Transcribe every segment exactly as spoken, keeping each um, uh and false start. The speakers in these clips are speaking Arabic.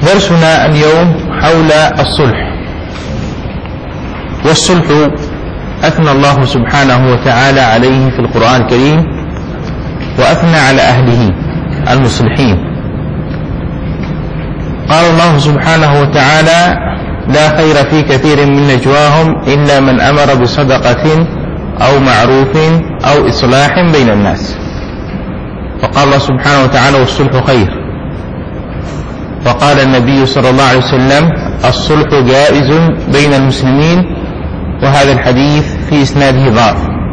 درسنا اليوم حول الصلح. والصلح أثنى الله سبحانه وتعالى عليه في القرآن الكريم، وأثنى على أهله المصلحين. قال الله سبحانه وتعالى: لا خير في كثير من نجواهم إلا من أمر بصدقة أو معروف أو إصلاح بين الناس. فقال الله سبحانه وتعالى: والصلح خير. وقال النبي صلى الله عليه وسلم: الصلح جائز بين المسلمين، وهذا الحديث في إسناده ضعف.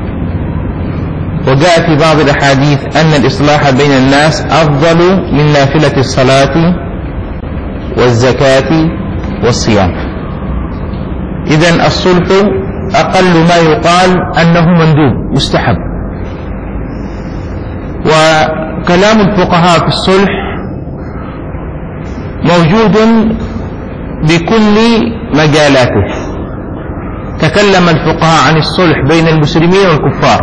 وجاء في بعض الأحاديث أن الإصلاح بين الناس أفضل من نافلة الصلاة والزكاة والصيام. إذن الصلح أقل ما يقال أنه مندوب مستحب. وكلام الفقهاء في الصلح موجود بكل مجالاته. تكلم الفقهاء عن الصلح بين المسلمين والكفار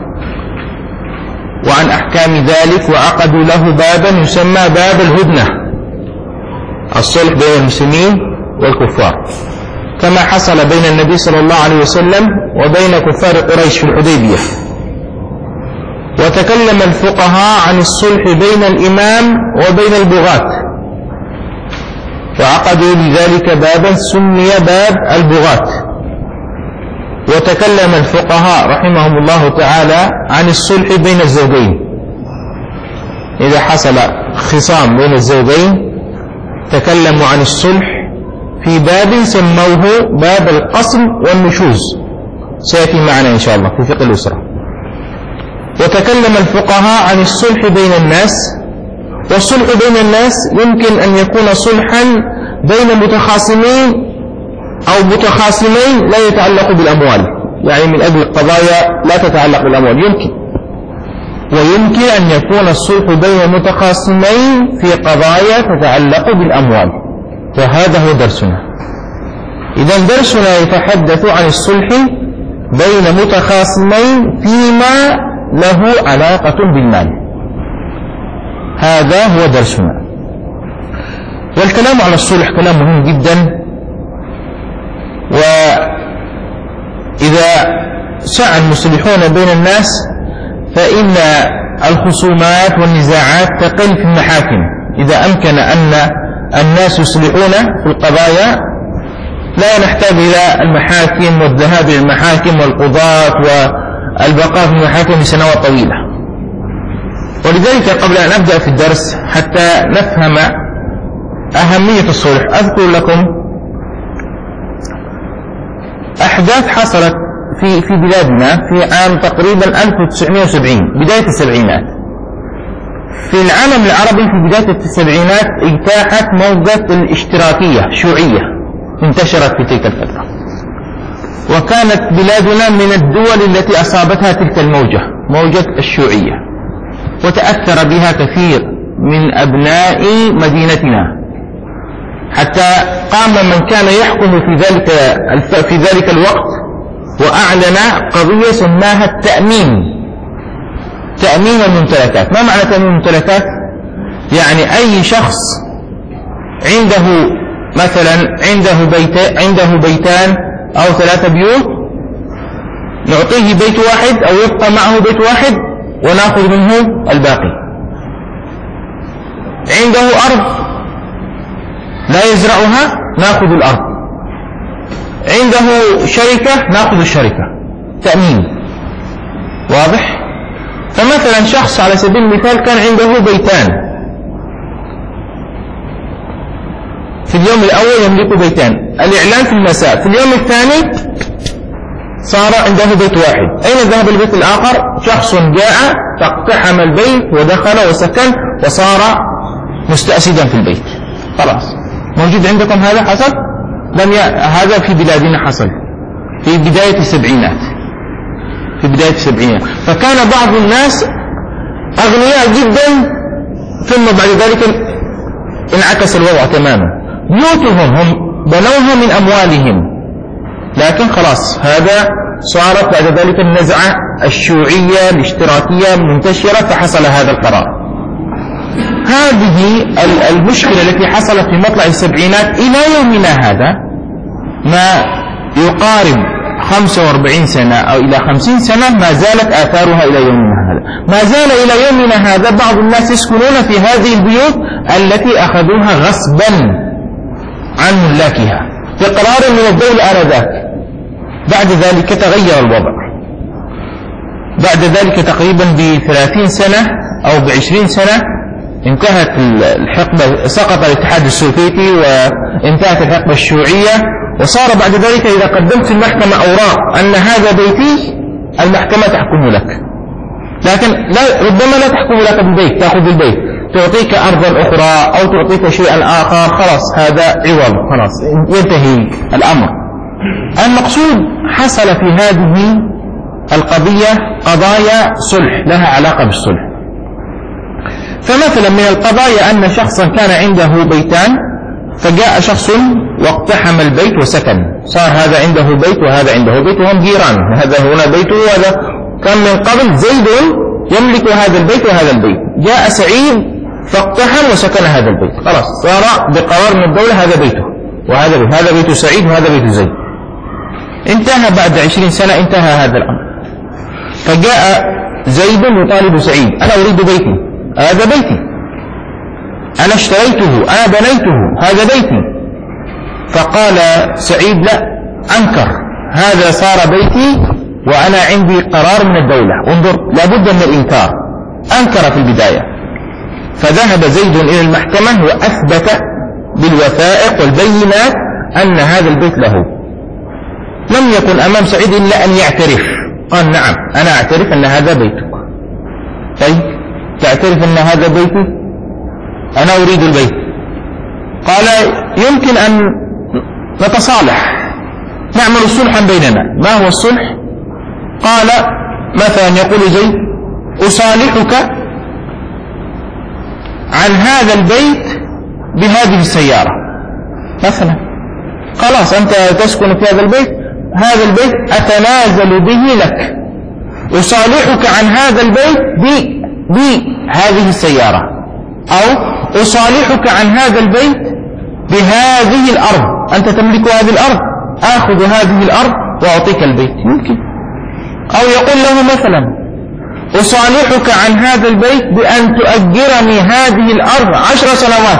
وعن أحكام ذلك، وعقدوا له بابا يسمى باب الهدنة، الصلح بين المسلمين والكفار، كما حصل بين النبي صلى الله عليه وسلم وبين كفار قريش في الحديبية. وتكلم الفقهاء عن الصلح بين الإمام وبين البغاة، وعقدوا لذلك بابا سمي باب البغاة. وتكلم الفقهاء رحمهم الله تعالى عن الصلح بين الزوجين، إذا حصل خصام بين الزوجين تكلموا عن الصلح في باب سموه باب القسم والنشوز، سيأتي معنا إن شاء الله في فقه الأسرة. وتكلم الفقهاء عن الصلح بين الناس. والصلح بين الناس يمكن أن يكون صلحا بين متخاصمين أو متخاصمين لا يتعلق بالأموال، يعني من أجل قضايا لا تتعلق بالأموال يمكن. ويمكن أن يكون الصلح بين متخاصمين في قضايا تتعلق بالأموال، وهذا هو درسنا. إذن درسنا يتحدث عن الصلح بين متخاصمين فيما له علاقة بالمال، هذا هو درسنا. والكلام على الصلح كلام مهم جدا. وإذا سعى المصلحون بين الناس فإن الخصومات والنزاعات تقل في المحاكم. إذا أمكن أن الناس يصلحون في القضايا لا نحتاج إلى المحاكم والذهاب إلى المحاكم والقضاة والبقاء في المحاكم لسنوات طويلة. ولذلك قبل أن أبدأ في الدرس حتى نفهم أهمية الصلح أذكر لكم أحداث حصلت في في بلادنا في عام تقريبا ألف وتسعمائة وسبعين، بداية السبعينات. في العالم العربي في بداية السبعينات اجتاحت موجة الاشتراكية الشيوعية، انتشرت في تلك الفترة، وكانت بلادنا من الدول التي أصابتها تلك الموجة، موجة الشيوعية، وتأثر بها كثير من أبناء مدينتنا، حتى قام من كان يحكم في ذلك في ذلك الوقت وأعلن قضية سماها التأمين، تأمين الممتلكات. ما معنى تأمين الممتلكات؟ يعني أي شخص عنده مثلا عنده بيت عنده بيتان أو ثلاثة بيوت، نعطيه بيت واحد أو يبقى معه بيت واحد ونأخذ منه الباقي. عنده أرض لا يزرعها نأخذ الأرض، عنده شركة نأخذ الشركة، تأمين. واضح؟ فمثلا شخص على سبيل المثال كان عنده بيتان، في اليوم الأول يملك بيتان، الإعلان في المساء، في اليوم الثاني صار عنده بيت واحد. أين ذهب البيت الآخر؟ شخص جاء فاقتحم البيت ودخل وسكن وصار مستأسدا في البيت. خلاص، موجود عندكم هذا حصل؟ لم ي... هذا في بلادنا حصل في بداية السبعينات، في بداية السبعينات. فكان بعض الناس أغنياء جدا، ثم بعد ذلك انعكس الوضع تماما. بيوتهم هم بنوها من أموالهم، لكن خلاص هذا صارت بعد ذلك النزعة الشيوعية الاشتراكية منتشرة، فحصل هذا القرار. هذه المشكلة التي حصلت في مطلع السبعينات إلى يومنا هذا ما يقارب خمسة وأربعين سنة أو إلى خمسين سنة ما زالت آثارها إلى يومنا هذا. ما زال إلى يومنا هذا بعض الناس يسكنون في هذه البيوت التي أخذوها غصبا عن ملاكها بقرار من الدولة آنذاك. بعد ذلك تغير الوضع، بعد ذلك تقريبا بثلاثين سنة أو بعشرين سنة انتهت الحقبة، سقط الاتحاد السوفيتي وانتهت الحقبة الشيوعية، وصار بعد ذلك إذا قدمت المحكمة أوراق أن هذا بيتي المحكمة تحكم لك، لكن لا ربما لا تحكم لك بالبيت، تأخذ البيت تعطيك أرضا أخرى أو تعطيك شيئا آخر، خلاص هذا عوض، خلاص ينتهي الأمر. المقصود حصل في هذه القضية قضايا صلح لها علاقة بالصلح. فمثلا من القضايا أن شخصا كان عنده بيتان فجاء شخص واقتحم البيت وسكن، صار هذا عنده بيت وهذا عنده بيت وهم جيران، هذا هنا بيته وهذا كان من قبل زيد يملك هذا البيت وهذا البيت، جاء سعيد فاقتحم وسكن هذا البيت، خلاص صار بقرار من الدولة هذا بيته وهذا بيت، هذا بيت سعيد وهذا بيت زيد. انتهى بعد عشرين سنة انتهى هذا الأمر، فجاء زيد يطالب سعيد أنا أريد بيتي، هذا بيتي أنا اشتريته أنا بنيته هذا بيتي. فقال سعيد لا، أنكر، هذا صار بيتي وأنا عندي قرار من الدولة، انظر لابد من الإنكار، أنكر في البداية. فذهب زيد إلى المحكمة وأثبت بالوثائق والبينات أن هذا البيت له. لم يكن أمام سعيد إلا أن يعترف، قال نعم أنا أعترف أن هذا بيتك. طيب تعترف أن هذا بيتي؟ أنا أريد البيت. قال يمكن أن نتصالح، نعمل صلحا بيننا. ما هو الصلح؟ قال مثلا يقول زيد أصالحك عن هذا البيت بهذه السيارة مثلا، خلاص أنت تسكن في هذا البيت، هذا البيت أتنازل به لك، أصالحك عن هذا البيت بهذه السيارة، أو أصالحك عن هذا البيت بهذه الأرض، أنت تملك هذه الأرض، آخذ هذه الأرض وأعطيك البيت، يمكن. أو يقول له مثلا أصالحك عن هذا البيت بأن تؤجرني هذه الأرض عشر سنوات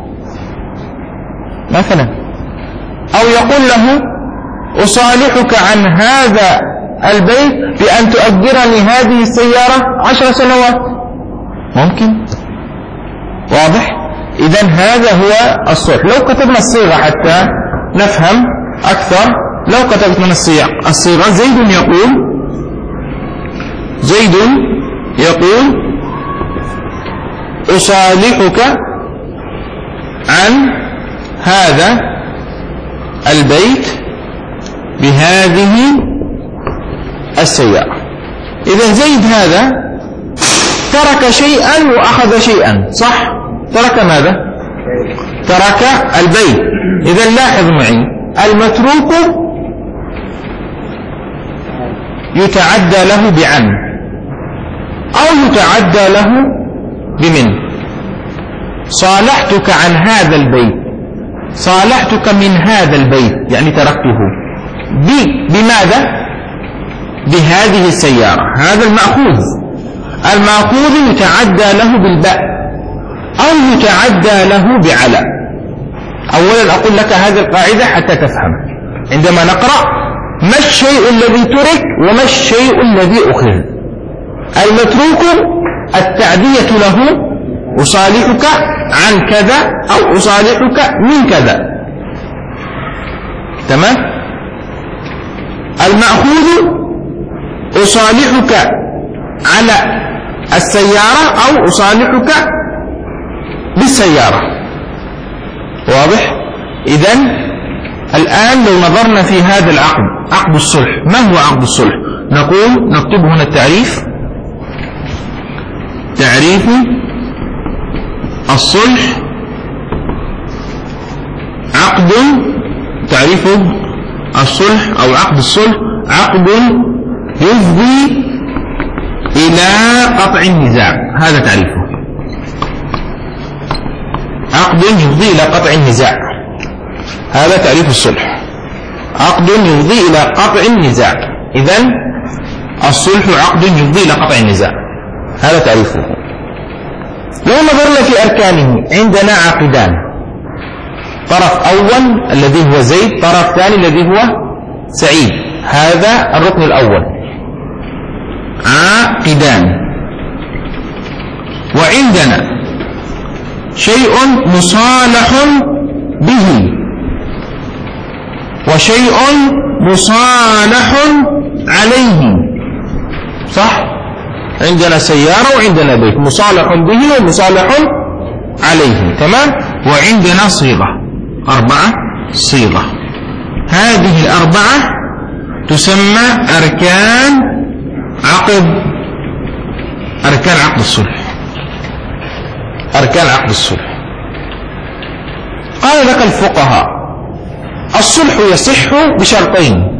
مثلا. أو يقول له أصالحك عن هذا البيت بأن تؤجرني هذه السيارة عشر سنوات، ممكن. واضح؟ إذن هذا هو الصلح. لو كتبنا الصيغة حتى نفهم أكثر، لو كتبت من الصيغة الصيغة زيد يقول زيد يقول أصالحك عن هذا البيت بهذه السيارة. إذا زيد هذا ترك شيئا وأخذ شيئا، صح؟ ترك ماذا؟ ترك البيت. إذا لاحظ معي، المتروك يتعدى له بعن أو يتعدى له بمن. صالحتك عن هذا البيت، صالحتك من هذا البيت يعني تركته بماذا؟ بهذه السيارة، هذا المأخوذ. المأخوذ يتعدى له بالباء أو يتعدى له بعلى. أولا أقول لك هذه القاعدة حتى تفهم عندما نقرأ ما الشيء الذي ترك وما الشيء الذي أخذ. المتروك التعدية له أصالحك عن كذا أو أصالحك من كذا، تمام؟ المأخوذ أصالحك على السيارة أو أصالحك بالسيارة، واضح؟ إذن الآن لو نظرنا في هذا العقد، عقد الصلح، ما هو عقد الصلح؟ نقول نكتب هنا التعريف. تعريف الصلح عقد، تعريف الصلح أو عقد الصلح عقد يفضي إلى قطع النزاع، هذا تعريفه. عقد يفضي إلى قطع النزاع. هذا تعريف الصلح، عقد يفضي إلى قطع النزاع. إذن الصلح عقد يفضي إلى قطع النزاع، هذا تعريفه. لو نظرنا في أركانه عندنا عقدان، طرف أول الذي هو زيد، طرف ثاني الذي هو سعيد. هذا الركن الأول، عاقدان. وعندنا شيء مصالح به وشيء مصالح عليه، صح؟ عندنا سيارة وعندنا بيت، مصالح به ومصالح عليه، تمام؟ وعندنا صيغة، أربعة صيغة. هذه الأربعة تسمى أركان عقد أركان عقد الصلح أركان عقد الصلح. قال لك الفقهاء الصلح يصح بشرطين.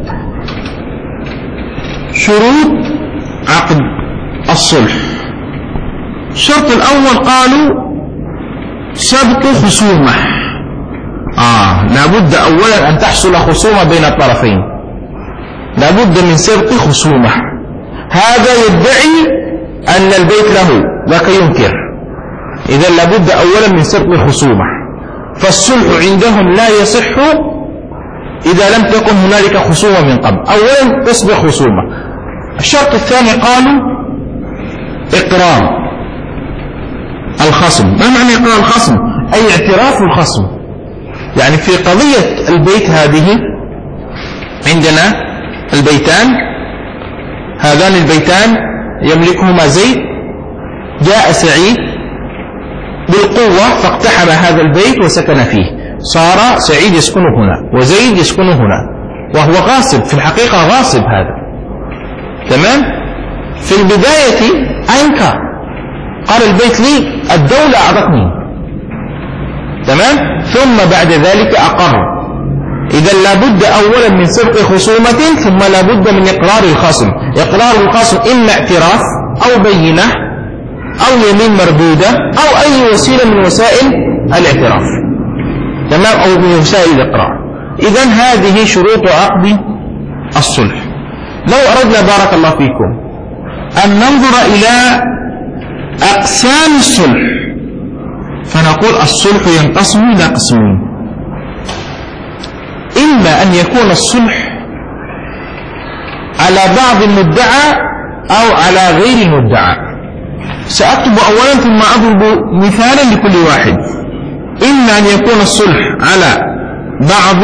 شروط عقد الصلح: الشرط الأول قالوا سبق خصومة. آه لابد أولا أن تحصل خصومة بين الطرفين، لابد من سبق خصومة. هذا يدعي أن البيت له، ذاك ينكر. إذا لابد أولا من سبق خصومة. فالصلح عندهم لا يصح إذا لم تكن هنالك خصومة من قبل، أولا تسبق خصومة. الشرط الثاني قالوا إقرار الخصم. ما معنى إقرار الخصم؟ أي اعتراف الخصم. يعني في قضية البيت هذه عندنا البيتان، هذان البيتان يملكهما زيد، جاء سعيد بالقوة فاقتحم هذا البيت وسكن فيه، صار سعيد يسكن هنا وزيد يسكن هنا، وهو غاصب، في الحقيقة غاصب هذا، تمام؟ في البداية أنكر، قال البيت لي، الدولة أعطتني، تمام؟ ثم بعد ذلك أقر. إذا لابد أولا من سبق خصومة، ثم لابد من إقرار الخصم. إقرار الخصم إما اعتراف أو بينة أو يمين مردودة أو أي وسيلة من وسائل الاعتراف، تمام، أو من وسائل الإقرار. إذا هذه شروط عقد الصلح. لو أردنا بارك الله فيكم أن ننظر إلى أقسام الصلح، فنقول الصلح ينقسم إلى قسمين: إما أن يكون الصلح على بعض المدعى أو على غير المدعى. سأكتب أولا ثم أضرب مثالا لكل واحد. إما أن يكون الصلح على بعض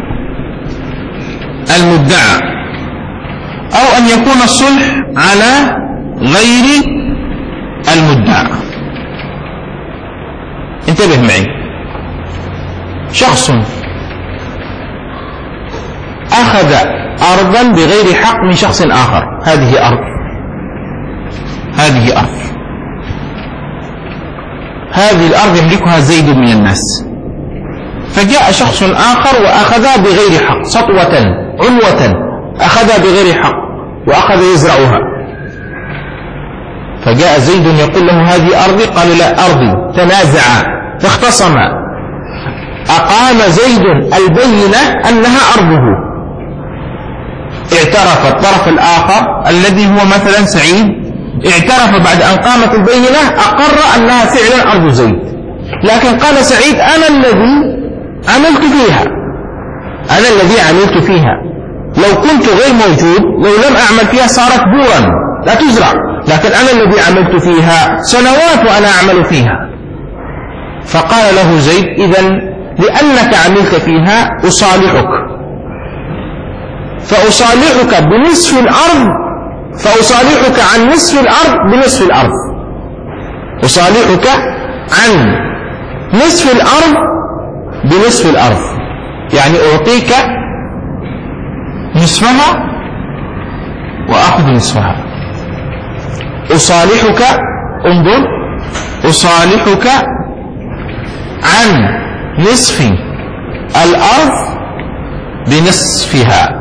المدعى، أو أن يكون الصلح على غير المدعى. انتبه معي. شخص أخذ أرضا بغير حق من شخص آخر، هذه أرض هذه أرض هذه الأرض يملكها زيد من الناس، فجاء شخص آخر وأخذها بغير حق، سطوة عنوة أخذها بغير حق وأخذ يزرعها. فجاء زيد يقول له هذه أرضي، قال لا أرضي، تنازعا فاختصما. أقام زيد البينة أنها أرضه، اعترف الطرف الآخر الذي هو مثلا سعيد، اعترف بعد أن قامت البينة، أقر أنها فعلا أرض زيد، لكن قال سعيد أنا الذي عملت فيها أنا الذي عملت فيها لو كنت غير موجود، لو لم أعمل فيها صارت بورا لا تزرع، لكن أنا الذي عملت فيها سنوات وأنا أعمل فيها. فقال له زيد إذن لأنك عملت فيها أصالحك، فأصالحك بنصف الأرض فأصالحك عن نصف الأرض بنصف الأرض أصالحك عن نصف الأرض بنصف الأرض، يعني أعطيك نصفها وأخذ نصفها. أصالحك، انظر، أصالحك عن نصف الأرض بنصفها.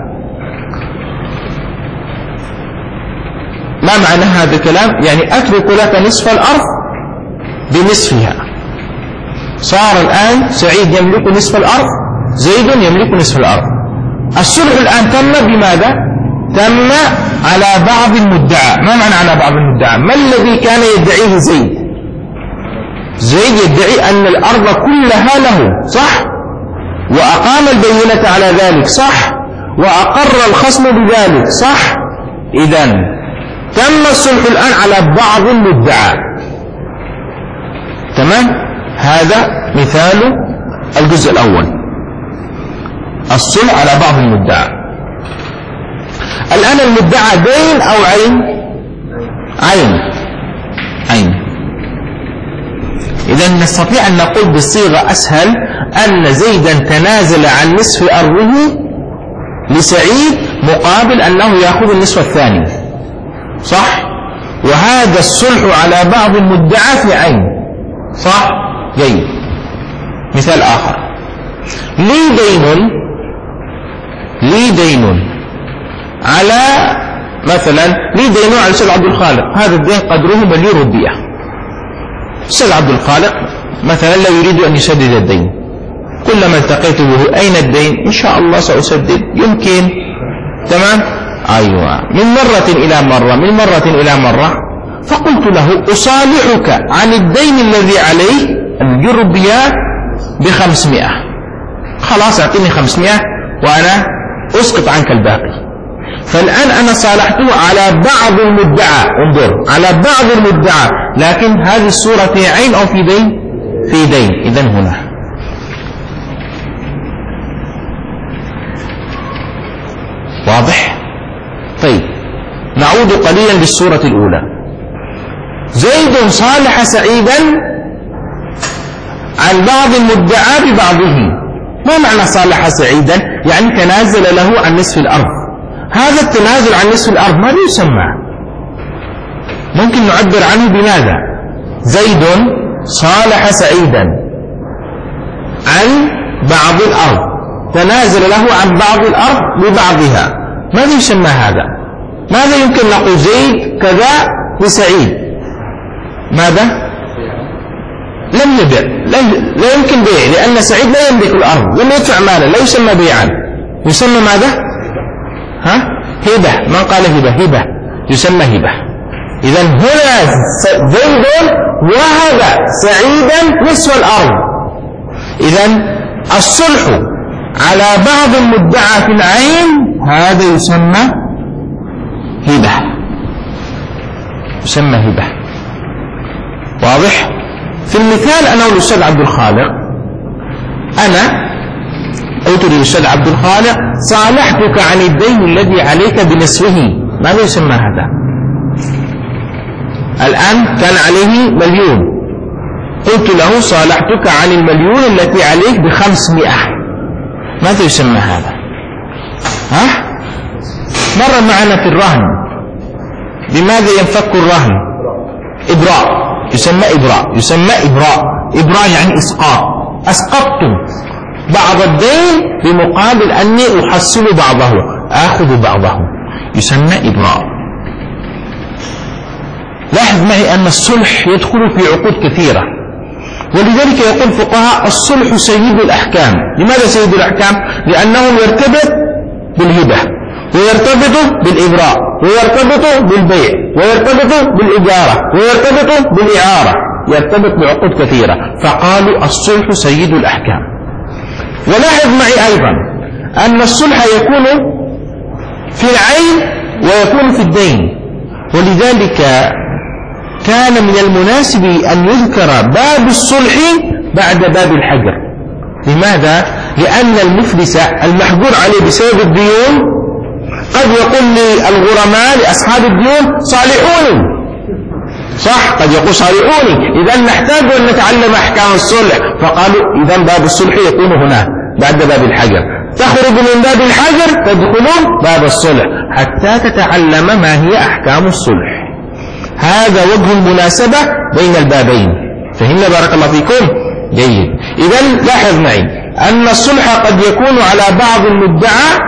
ما معنى هذا الكلام؟ يعني أترك لك نصف الأرض بنصفها. صار الآن سعيد يملك نصف الأرض، زيد يملك نصف الأرض. الصلح الآن تم بماذا؟ تم على بعض المدعى. ما معنى على بعض المدعى؟ ما الذي كان يدعيه زيد؟ زيد يدعي أن الأرض كلها له، صح؟ وأقام البينة على ذلك، صح؟ وأقر الخصم بذلك، صح؟ إذن تم الصلح الآن على بعض المدعى. تمام؟ هذا مثال الجزء الأول، الصلح على بعض المدعى. الآن المدعى دين أو عين؟ عين عين. إذن نستطيع أن نقول بصيغة أسهل أن زيدا تنازل عن نصف أرضه لسعيد مقابل أنه يأخذ النصف الثاني، صح؟ وهذا الصلح على بعض المدعى في عين، صح؟ جيد. مثال آخر، لي دين لي دين على مثلا لي دين على الأستاذ عبد الخالق، هذا الدين قدره مليون روبية. الأستاذ عبد الخالق مثلا لا يريد أن يسدد الدين، كلما التقيت به أين الدين؟ إن شاء الله سأسدد، يمكن. تمام؟ أيوة. من مرة إلى مرة من مرة إلى مرة فقلت له أصالحك عن الدين الذي عليه المليون روبية بخمسمائة، خلاص أعطيني خمسمائة وأنا أسقط عنك الباقي. فالآن أنا صالحته على بعض المدعى، انظر، على بعض المدعى، لكن هذه الصورة في عين أو في دين؟ في دين. إذن هنا واضح؟ طيب نعود قليلا للصورة الأولى. زيد صالح سعيدا عن بعض المدعى ببعضه. ما معنى صالح سعيدا؟ يعني تنازل له عن نصف الأرض. هذا التنازل عن نصف الأرض ماذا يسمى؟ ممكن نعبر عنه بماذا؟ زيد صالح سعيدا عن بعض الأرض، تنازل له عن بعض الأرض ببعضها. ماذا يسمى هذا؟ ماذا يمكن نقول؟ زيد كذا لسعيد، ماذا؟ لم يبيع، لا, لا يمكن بيع، لأن سعيد لا يملك الأرض، لم يدفع مالا، لا يسمى بيعا، يسمى ماذا؟ ها؟ هبة. من قال هبة؟ هبة يسمى هبة. إذن هنا زيد وهب سعيدا نصف الأرض. إذن الصلح على بعض المدعى في العين هذا يسمى هبة، يسمى هبة. واضح؟ في المثال أنا والأستاذ عبد الخالق، أنا قلت للأستاذ عبد الخالق صالحتك عن الدين الذي عليك بنصفه. ماذا يسمى هذا؟ الآن كان عليه مليون، قلت له صالحتك عن المليون التي عليك بخمسمائة. ماذا يسمى هذا؟ ها؟ مر معنا في الرهن. لماذا ينفك الرهن؟ إبراء، يسمى إبراء، يسمى إبراء. إبراء يعني إسقاط. أسقطت بعض الدين بمقابل أني أحصل بعضه، آخذ بعضه، يسمى إبراء. لاحظ معي أن الصلح يدخل في عقود كثيرة، ولذلك يقول فقهاء الصلح سيد الأحكام. لماذا سيد الأحكام؟ لأنه يرتبط بالهبة، ويرتبط بالإبراء، ويرتبط بالبيع، ويرتبط بالإجارة، ويرتبط بالإعارة، يرتبط بعقود كثيرة، فقالوا الصلح سيد الأحكام. ولاحظ معي أيضا أن الصلح يكون في العين ويكون في الدين، ولذلك كان من المناسب أن يذكر باب الصلح بعد باب الحجر. لماذا؟ لأن المفلس المحجور عليه بسبب الديون قد يقول للغرماء لأصحاب الديون صالحوني، صح؟ قد يقول صالحوني، إذا نحتاج أن نتعلم أحكام الصلح، فقالوا إذا باب الصلح يكون هنا بعد باب الحجر، تخرج من باب الحجر تدخلون باب الصلح حتى تتعلم ما هي أحكام الصلح. هذا وجه المناسبة بين البابين. فهمنا بارك الله فيكم؟ جيد. إذا لاحظ معي أن الصلح قد يكون على بعض المدعى،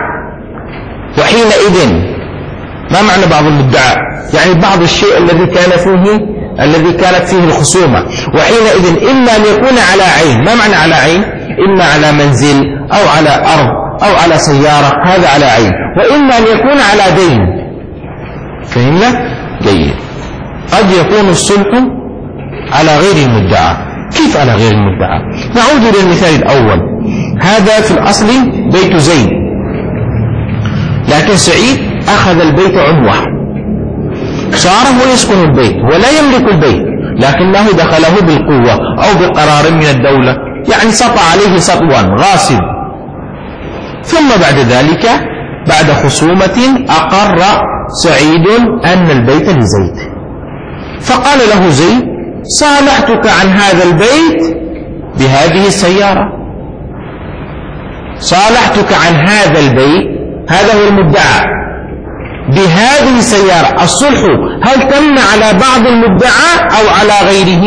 وحينئذ ما معنى بعض المدعى؟ يعني بعض الشيء الذي كان فيه الذي كانت فيه الخصومة، وحينئذ إما أن يكون على عين. ما معنى على عين؟ إما على منزل أو على أرض أو على سيارة، هذا على عين، وإما أن يكون على دين. فهمنا؟ جيد. قد يكون الصلح على غير المدعى. كيف على غير المدعى؟ نعود للمثال الأول. هذا في الأصل بيت زيد، لكن سعيد أخذ البيت عنوة، صار هو يسكن البيت ولا يملك البيت، لكنه دخله بالقوة أو بقرار من الدولة، يعني سطى عليه سطوا غاصب. ثم بعد ذلك بعد خصومة أقر سعيد أن البيت لزيد، فقال له زيد: صالحتك عن هذا البيت بهذه السيارة. صالحتك عن هذا البيت، هذا هو المدعى، بهذه السيارة. الصلح هل تم على بعض المدعى أو على غيره؟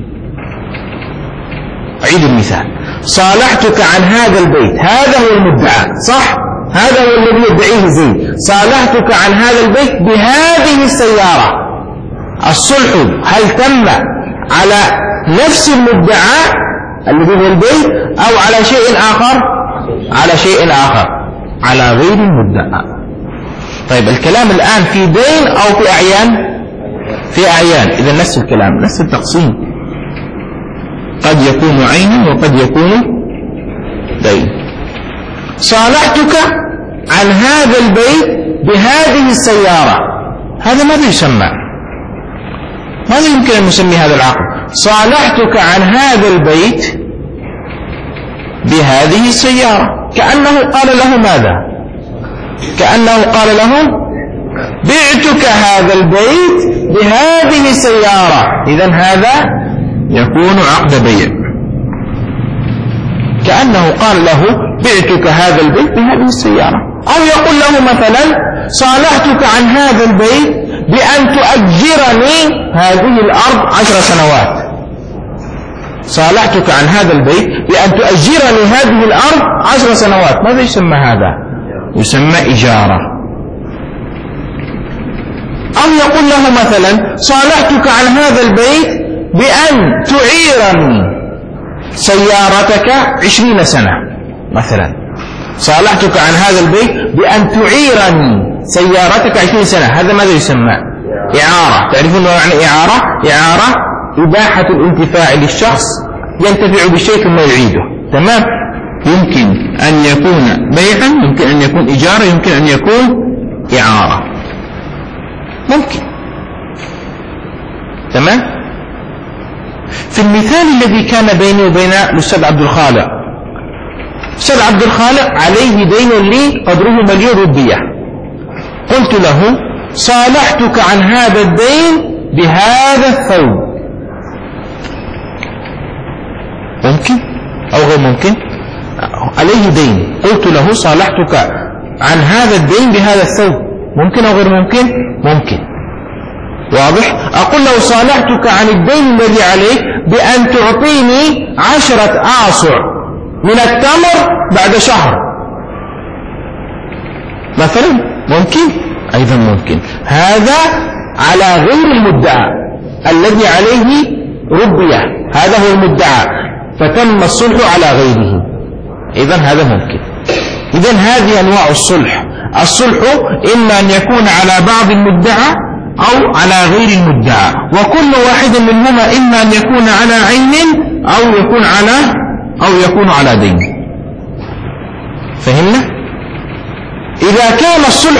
أعيد المثال: صالحتك عن هذا البيت، هذا هو المدعى، صح؟ هذا هو الذي يدعيه زيد. صالحتك عن هذا البيت بهذه السيارة. الصلح هل تم على نفس المدعى الذي هو البيت أو على شيء آخر؟ على شيء آخر، على غير المدعى. طيب الكلام الآن في دين أو في أعيان؟ في أعيان. إذا نفس الكلام، نفس التقسيم، قد يكون عينا وقد يكون دين. صالحتك عن هذا البيت بهذه السيارة، هذا ماذا يسمى؟ ماذا يمكن أن نسمي هذا العقد؟ صالحتك عن هذا البيت بهذه السيارة، كأنه قال له ماذا؟ كأنه قال له: بعتك هذا البيت بهذه السيارة. إذن هذا يكون عقد بيع، كأنه قال له: بعتك هذا البيت بهذه السيارة. أو يقول له مثلا: صالحتك عن هذا البيت بأن تؤجرني هذه الأرض عشر سنوات. صالحتك عن هذا البيت بأن تؤجرني هذه الأرض عشر سنوات. ماذا يسمى هذا؟ يسمى إجارة. أو يقول له مثلا: صالحتك عن هذا البيت بأن تعيرني سيارتك عشرين سنة مثلا. صالحتك عن هذا البيت بأن تعيرني سيارتك عشرين سنة. هذا ماذا يسمى؟ إعارة. تعرفون ما معنى إعارة؟ إعارة إباحة الانتفاع للشخص ينتفع بالشيء ثم يعيده. تمام؟ يمكن أن يكون بيعا، يمكن أن يكون إجارة، يمكن أن يكون إعارة، ممكن. تمام؟ في المثال الذي كان بيني وبين الأستاذ عبد الخالق، الأستاذ عبد الخالق عليه دين لي قدره مليون روبية. قلت له: صالحتك عن هذا الدين بهذا الثوب. ممكن أو غير ممكن؟ عليه دين، قلت له: صالحتك عن هذا الدين بهذا الثوب. ممكن أو غير ممكن؟ ممكن. واضح؟ أقول له: صالحتك عن الدين الذي عليك بأن تعطيني عشرة آصع من التمر بعد شهر مثلا. ممكن؟ أيضا ممكن. هذا على غير المدعى الذي عليه ربية، هذا هو المدعى، فتم الصلح على غيره. إذن هذا ممكن. إذن هذه أنواع الصلح. الصلح إما أن يكون على بعض المدعى أو على غير المدعى، وكل واحد منهما إما أن يكون على عين أو يكون على أو يكون على دين. فهمنا؟ إذا كان الصلح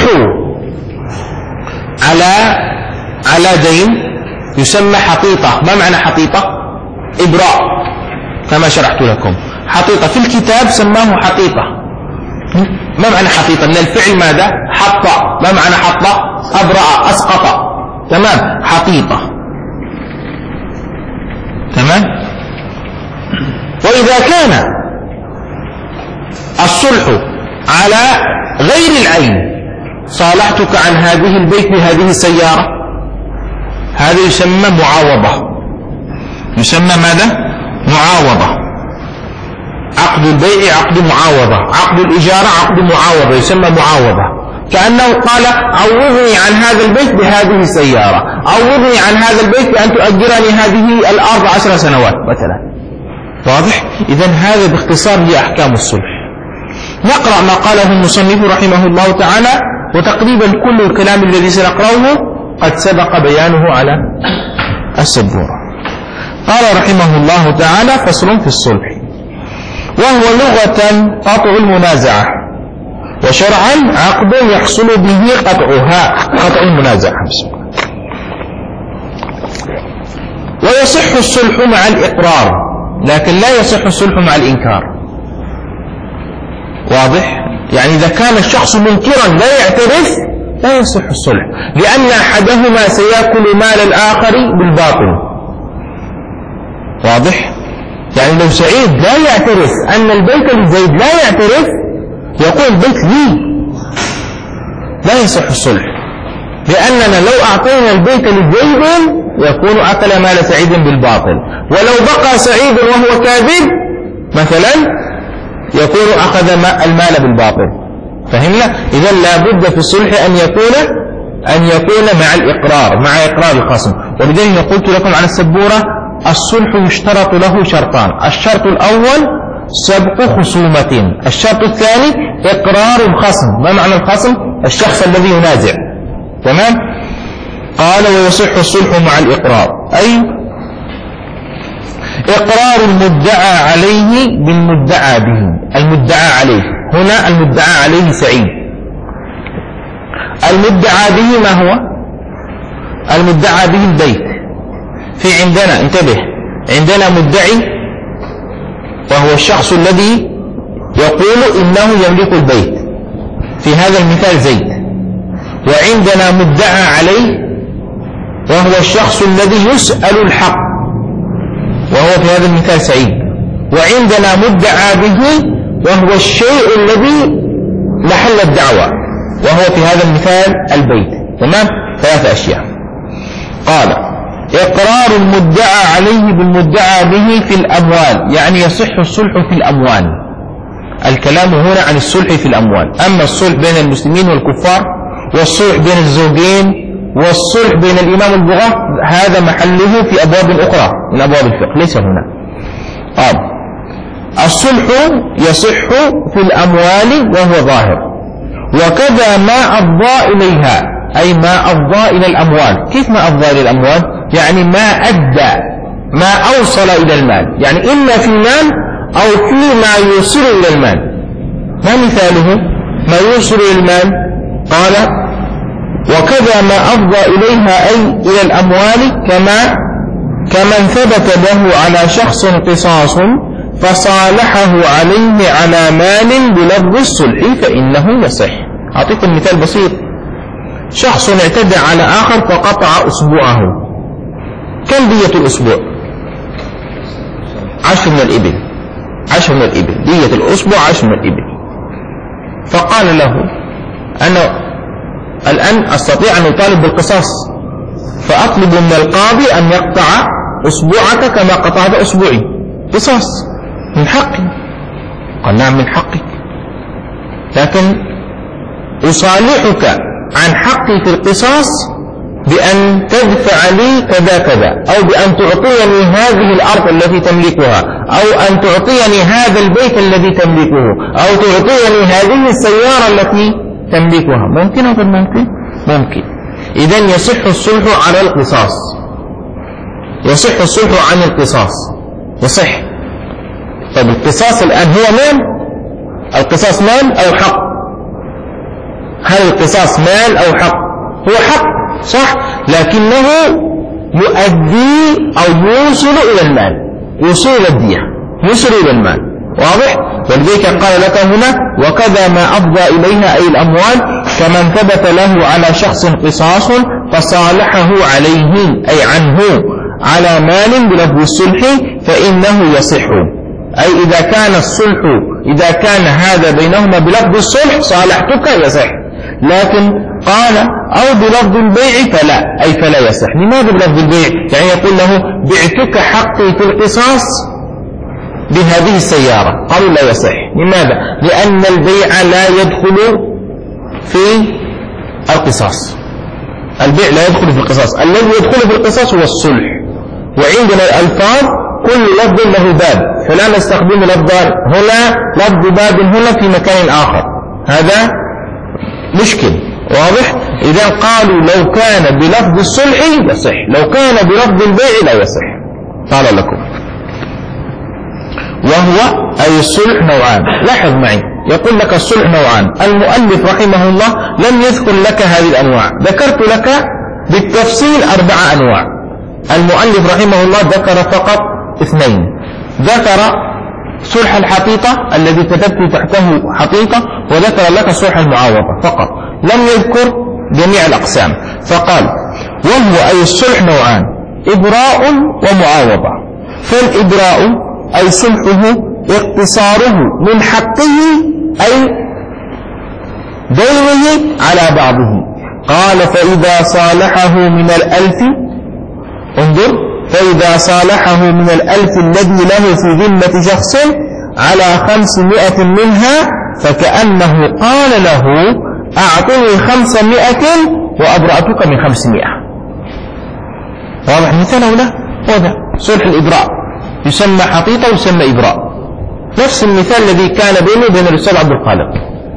على على دين يسمى حقيقة. ما معنى حقيقة؟ إبراء، كما شرحت لكم. حقيقة في الكتاب سماه حقيقة. ما معنى حقيقة؟ من الفعل ماذا؟ حط. ما معنى حط؟ أبرأ، أسقط. تمام؟ حقيقة. تمام؟ وإذا كان الصلح على غير العين، صالحتك عن هذه البيت بهذه السيارة، هذا يسمى معاوضة. يسمى ماذا؟ معاوضة. عقد البيع عقد معاوضة، عقد الإجارة عقد معاوضة، يسمى معاوضة. كأنه قال عوضني عن هذا البيت بهذه السيارة، عوضني عن هذا البيت بأن تؤجرني هذه الأرض عشر سنوات مثلا. واضح؟ إذن هذا باختصار هي أحكام الصلح. نقرأ ما قاله المصنف رحمه الله تعالى، وتقريبا كل الكلام الذي سنقرأه قد سبق بيانه على السبورة. قال رحمه الله تعالى: فصل في الصلح، وهو لغة قطع المنازعة، وشرعا عقد يحصل به قطعها، قطع المنازعة. ويصح الصلح مع الإقرار، لكن لا يصح الصلح مع الإنكار. واضح؟ يعني إذا كان الشخص منكرا لا يعترف لا يصح الصلح، لأن أحدهما سيأكل مال الآخر بالباطل. واضح؟ يعني لو سعيد لا يعترف أن البيت لزيد، لا يعترف، يقول البيت لي، لا يصح الصلح، لأننا لو أعطينا البيت لزيد يكون أكل مال سعيد بالباطل، ولو بقى سعيد وهو كاذب مثلا يكون أخذ المال بالباطل. فهمنا؟ إذن لا بد في الصلح أن يكون أن يكون مع الإقرار، مع إقرار الخصم. وبذلك قلت لكم على السبورة: الصلح يشترط له شرطان، الشرط الأول سبق خصومة، الشرط الثاني إقرار الخصم. ما معنى الخصم؟ الشخص الذي ينازع. تمام؟ قال: ويصح الصلح مع الإقرار، أي إقرار المدعى عليه بالمدعى به. المدعى عليه هنا المدعى عليه سعيد، المدعى به ما هو؟ المدعى به البيت. في عندنا، انتبه، عندنا مدعي وهو الشخص الذي يقول إنه يملك البيت، في هذا المثال زيد. وعندنا مدعى عليه وهو الشخص الذي يسأل الحق، وهو في هذا المثال سعيد. وعندنا مدعى به وهو الشيء الذي محل الدعوة، وهو في هذا المثال البيت. تمام؟ ثلاث أشياء. قال: إقرار المدعى عليه بالمدعى به في الأموال، يعني يصح الصلح في الأموال. الكلام هنا عن الصلح في الأموال. أما الصلح بين المسلمين والكفار، والصلح بين الزوجين، والصلح بين الإمام والبغاة، هذا محله في أبواب أخرى من أبواب الفقه، ليس هنا. آه. الصلح يصح في الأموال وهو ظاهر، وكذا ما أفضى إليها، أي ما أفضى إلى الأموال. كيف ما أفضى إلى الأموال؟ يعني ما أدى، ما أوصل إلى المال، يعني إما في المال أو في ما يوصل إلى المال. ما مثاله ما يوصل إلى المال؟ قال: وكذا ما أفضى إليها، أي إلى الأموال، كما كمن ثبت له على شخص قصاص فصالحه عليه على مال بلفظ الصلح فإنه يصح. أعطيكم مثال بسيط: شخص اعتدى على آخر فقطع أصبعه، كم دية الأصبع؟ عشر من الإبل، عشر من الإبل دية الأصبع، عشر من الإبل. فقال له: أنا الآن أستطيع أن أطالب بالقصاص، فأطلب من القاضي أن يقطع أصبعك كما قطعت أصبعي، قصاص من حقي. قال: نعم من حقك، لكن أصالحك عن حقي في القصاص بأن تدفع لي كذا كذا، أو بأن تعطيني هذه الأرض التي تملكها، أو أن تعطيني هذا البيت الذي تملكه، أو تعطيني هذه السيارة التي تملكها. ممكن أو غير ممكن؟ ممكن. إذن يصح الصلح على القصاص، يصح الصلح عن القصاص، يصح. طيب القصاص الآن هو مال؟ القصاص مال أو حق؟ هل القصاص مال أو حق؟ هو حق، صح، لكنه يؤدي أو يوصل إلى المال، يوصل إلى الدية، يوصل إلى المال. واضح؟ ولذلك قال لك هنا: وكذا ما أفضى إليها، أي الأموال، كمن ثبت له على شخص قصاص فصالحه عليه، أي عنه، على مال بلفظ الصلح فإنه يصح. أي إذا كان الصلح، إذا كان هذا بينهما بلفظ الصلح صالحتك يصح، لكن قال أو بلفظ البيع فلا، أي فلا يصح. لماذا بلفظ البيع؟ يعني يقول له: بعتك حقي في القصاص بهذه السيارة. قالوا لا يصح. لماذا؟ لأن البيع لا يدخل في القصاص. البيع لا يدخل في القصاص، الذي يدخل في القصاص هو الصلح. وعندنا الألفاظ كل لفظ له باب، فلا نستخدم لفظا هنا لفظ باب هنا في مكان آخر، هذا مشكل. واضح؟ إذا قالوا لو كان بلفظ الصلح يصح، لو كان بلفظ البيع لا يصح. قال لكم وهو أي الصلح نوعان. لاحظ معي، يقول لك الصلح نوعان. المؤلف رحمه الله لم يذكر لك هذه الأنواع، ذكرت لك بالتفصيل أربع أنواع. المؤلف رحمه الله ذكر فقط اثنين، ذكر صلح الحقيقة الذي كتبت تحته حقيقة، وذكر لك صلح المعاوضة فقط، لم يذكر جميع الأقسام. فقال وهو أي الصلح نوعان، إبراء ومعاوضة. فالإبراء أي صلحه اقتصاره من حقه أي دينه على بعضه. قال فإذا صالحه من الألف، انظر، فإذا صالحه من الألف الذي له في ذمة شخص على خمسمائة منها فكأنه قال له أعطني خمسمائة وأبرأتك من خمسمائة. واضح مثال أو لا؟ واضح. صلح الإبراء يسمى حقيقة ويسمى إبراء، نفس المثال الذي كان بينه وبين الأستاذ عبد الخالق.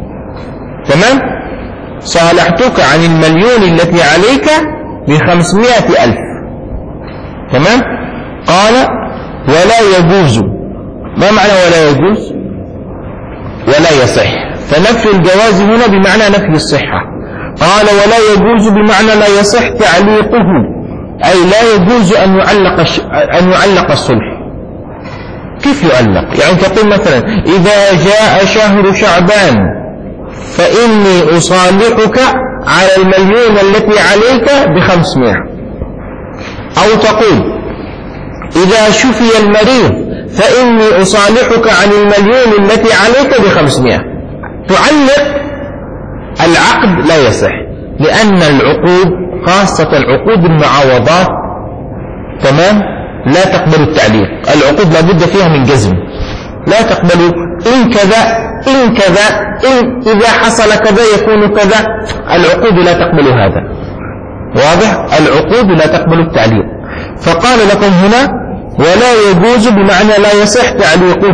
تمام؟ صالحتك عن المليون التي عليك بخمسمائة ألف. تمام؟ قال ولا يجوز. ما معنى ولا يجوز؟ ولا يصح، فنفي الجواز هنا بمعنى نفي الصحة. قال ولا يجوز بمعنى لا يصح تعليقه، أي لا يجوز أن يعلق أن يعلق الصلح. كيف يعلق؟ يعني تقول مثلا إذا جاء شهر شعبان فإني أصالحك على المليون التي عليك بخمسمائة، أو تقول إذا شفي المريض فإني أصالحك عن المليون التي عليك بخمسمائة. تعلق العقد لا يصح، لأن العقود خاصة العقود المعاوضات تمام لا تقبل التعليق. العقود لابد فيها من جزم، لا تقبل إن كذا إن كذا إن إذا حصل كذا يكون كذا. العقود لا تقبل هذا. واضح؟ العقود لا تقبل التعليق. فقال لكم هنا ولا يجوز بمعنى لا يصح تعليقه.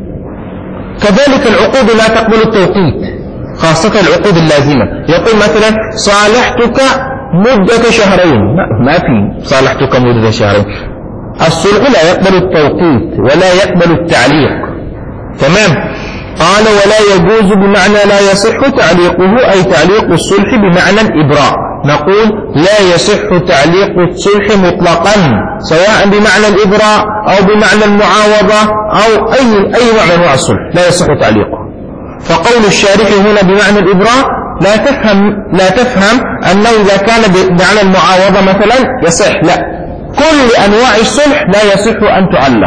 كذلك العقود لا تقبل التوقيت، خاصة العقود اللازمة. يقول مثلا صالحتك مدة شهرين، ما في صالحتك مدة شهرين. الصلح لا يقبل التوقيت ولا يقبل التعليق. تمام؟ قال ولا يجوز بمعنى لا يصح تعليقه، أي تعليق الصلح بمعنى الإبراء. نقول لا يصح تعليق الصلح مطلقا، سواء بمعنى الإبراء أو بمعنى المعاوضة أو أي أي نوع من أنواع الصلح لا يصح تعليقه. فقول الشارح هنا بمعنى الإبراء لا تفهم لا تفهم أنه إذا كان بمعنى المعاوضة مثلا يصح، لا، كل أنواع الصلح لا يصح أن تعلق.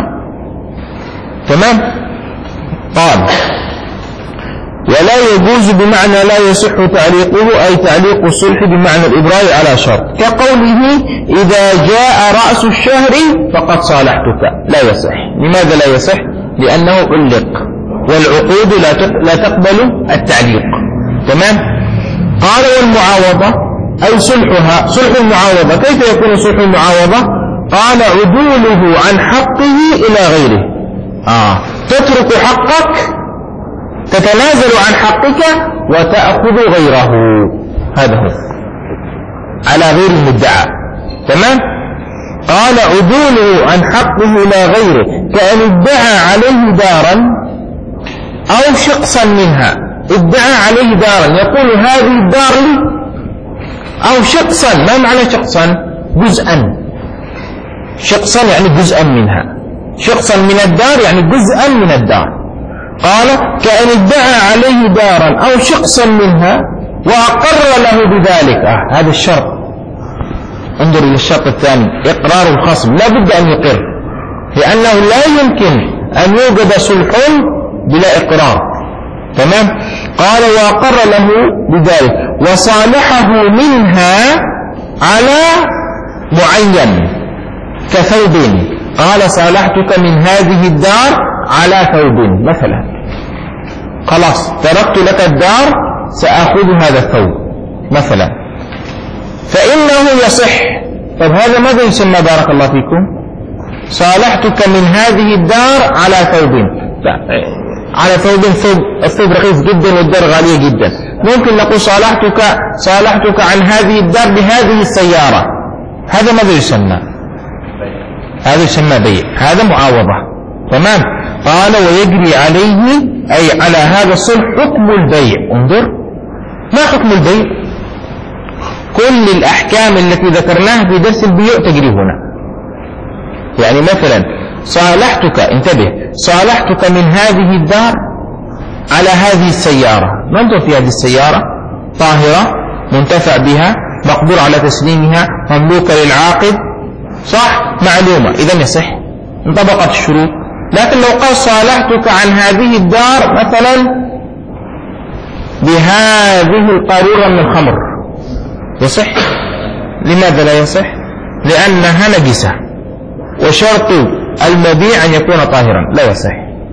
تمام؟ قال ولا يجوز بمعنى لا يصح تعليقه، أي تعليق الصلح بمعنى الإبراء على شرط، كقوله إذا جاء رأس الشهر فقد صالحتك. لا يصح. لماذا لا يصح؟ لأنه علق، والعقود لا تقبل التعليق. تمام؟ قال والمعاوضة أي صلحها، صلح المعاوضة. كيف يكون صلح المعاوضة؟ قال عدوله عن حقه إلى غيره. آه. تترك حقك، تتنازل عن حقك وتأخذ غيره، هذا هو على غير المدعى. تمام؟ قال عدوله عن حقه إلى غيره، كأن ادعى عليه دارا أو شقصا منها. ادعى عليه دارا، يقول هذه الدار لي، أو شقصا. ما معنى شقصا؟ جزءا. شقصا يعني جزءا منها، شقصا من الدار يعني جزءا من الدار. قال كأن ادعى عليه دارا أو شقصا منها وأقر له بذلك. آه هذا الشرط. انظر إلى الشرط الثاني، إقرار الخصم، لا بد أن يقر، لأنه لا يمكن أن يوجد صلح بلا إقرار. تمام؟ قال وأقر له بذلك وصالحه منها على معين كثوب. قال صالحتك من هذه الدار على ثوب مثلا، خلاص تركت لك الدار سأخذ هذا الثوب مثلا، فإنه يصح. طب هذا ماذا يسمى بارك الله فيكم؟ صالحتك من هذه الدار على ثوب، لا على ثوب، ثوب الثوب رخيص جدا والدار غالية جدا. ممكن نقول صالحتك صالحتك عن هذه الدار بهذه السيارة، هذا ماذا يسمى؟ هذا يسمى بيع، هذا معاوضة. تمام. قال ويجري عليه أي على هذا الصلح حكم البيع. انظر ما حكم البيع؟ كل الأحكام التي ذكرناها في درس البيع تجري هنا. يعني مثلا صالحتك، انتبه، صالحتك من هذه الدار على هذه السيارة. ننظر في هذه السيارة طاهرة منتفع بها مقدور على تسليمها مملوكة للعاقد، صح، معلومة، إذن يصح انطبقت الشروط. لكن لو قال صالحتك عن هذه الدار مثلا بهذه القارورة من الخمر، يصح؟ لماذا لا يصح؟ لأنها نجسة وشرط المبيع أن يكون طاهرا، لا يصح.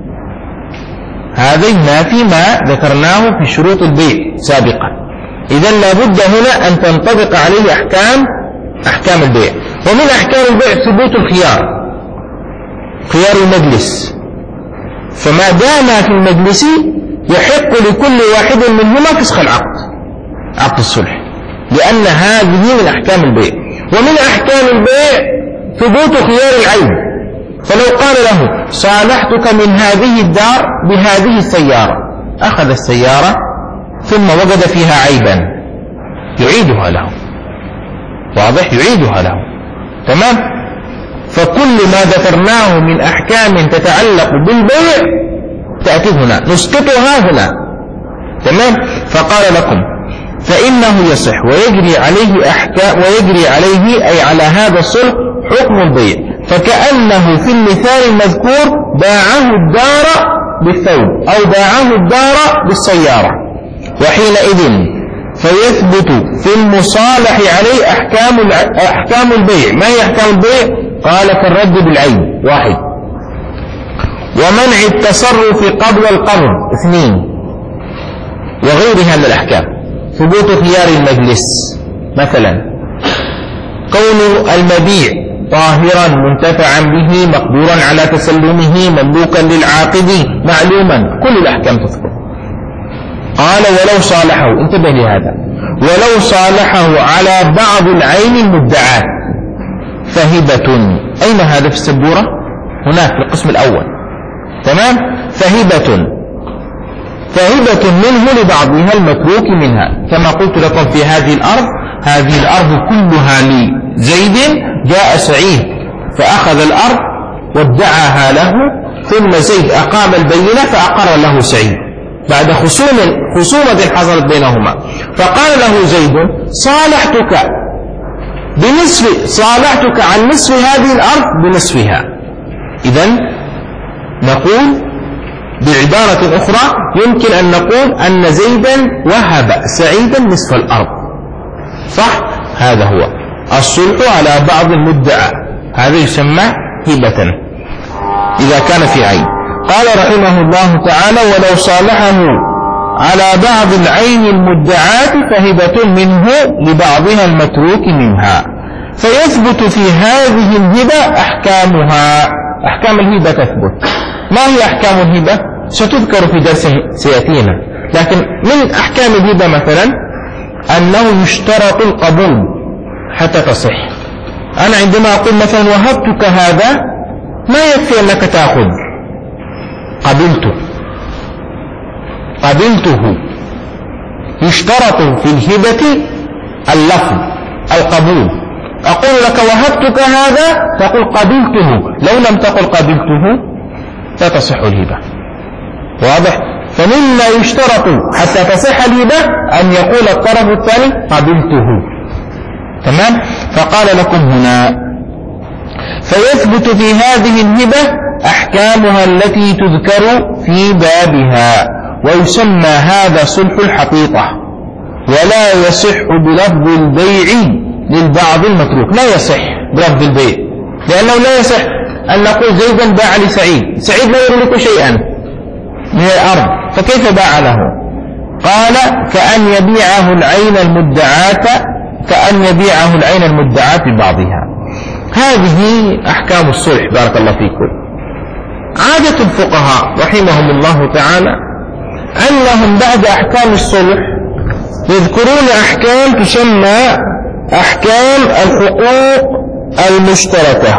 هذا ينافي ما ذكرناه في شروط البيع سابقا. إذن لابد هنا أن تنطبق عليه أحكام أحكام البيع. ومن أحكام البيع ثبوت الخيار، خيار المجلس، فما دام في المجلس يحق لكل واحد منهما فسخ العقد، عقد الصلح، لأن هذه من أحكام البيع. ومن أحكام البيع ثبوت خيار العيب، فلو قال له صالحتك من هذه الدار بهذه السيارة، أخذ السيارة ثم وجد فيها عيبا يعيدها له، واضح، يعيدها له. تمام. فكل ما ذكرناه من أحكام تتعلق بالبيع تأتي هنا، نسقطها هنا. تمام. فقال لكم فإنه يصح ويجري عليه أحكام، ويجري عليه أي على هذا الصلح حكم البيع، فكأنه في المثال المذكور باعه الدار بالثوب أو باعه الدار بالسيارة، وحينئذ فيثبت في المصالح عليه أحكام أحكام البيع. ما هي أحكام البيع؟ قال كالرد بالعين، واحد، ومنع التصرف قبل القبض، اثنين، وغيرها من الأحكام. ثبوت خيار المجلس، مثلا كون المبيع طاهرا منتفعا به مقدورا على تسلمه مملوكا للعاقد معلوما، كل الأحكام تثبت. قال ولو صالحه، انتبه لهذا، ولو صالحه على بعض العين المدعاة فهبة. أين هذا في السبورة؟ هناك في القسم الأول. تمام. فهبة، فهبة منه لبعضها المتروك منها، كما قلت لكم في هذه الأرض، هذه الأرض كلها لزيد، جاء سعيد فأخذ الأرض وادعاها له، ثم زيد أقام البينة فأقر له سعيد بعد خصومة خصومة حصلت بينهما. فقال له زيد صالحتك بنصف، صالحتك عن نصف هذه الأرض بنصفها. إذن نقول بعبارة أخرى يمكن أن نقول أن زيدا وهب سعيدا نصف الأرض، صح؟ هذا هو الصلح على بعض المدعى، هذا يسمى هبة إذا كان في عين. قال رحمه الله تعالى ولو صالحه على بعض العين المدعاة فهبة منه لبعضها المتروك منها، فيثبت في هذه الهبة أحكامها. أحكام الهبة تثبت. ما هي أحكام الهبة؟ ستذكر في درس سيأتينا. لكن من أحكام الهبة مثلا أنه يشترط القبول حتى تصح. أنا عندما أقول مثلا وهبتك هذا، ما يكفي أنك تأخذ، قبلته قبلته يشترط في الهبة اللفظ القبول. أقول لك وهبتك هذا، تقول قبلته، لو لم تقل قبلته لا تصح الهبة، واضح؟ فمما يشترط حتى تصح الهبة أن يقول الطرف الثاني قبلته. تمام. فقال لكم هنا فيثبت في هذه الهبة أحكامها التي تذكر في بابها، ويسمى هذا صلح الحقيقة، ولا يصح بلفظ البيع للبعض المتروك. لا يصح بلفظ البيع، لأنه لا يصح أن نقول زيدا باع لسعيد، سعيد لا يملك شيئا من الأرض، فكيف باع له؟ قال كأن يبيعه العين المدعاة كأن يبيعه العين المدعاة ببعضها. هذه أحكام الصلح بارك الله فيكم. عادة الفقهاء رحمهم الله تعالى أنهم بعد أحكام الصلح يذكرون أحكام تسمى أحكام الحقوق المشتركة،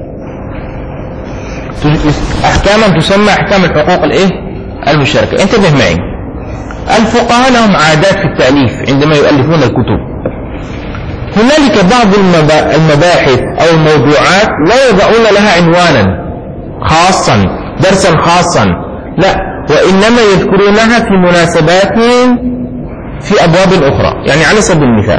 أحكاما تسمى أحكام الحقوق الإيه؟ المشتركة. انتبه معي، الفقهاء لهم عادات في التأليف عندما يؤلفون الكتب. هنالك بعض المباحث أو الموضوعات لا يضعون لها عنوانا خاصا درسا خاصا، لا، وإنما يذكرونها في مناسبات في أبواب أخرى. يعني على سبيل المثال،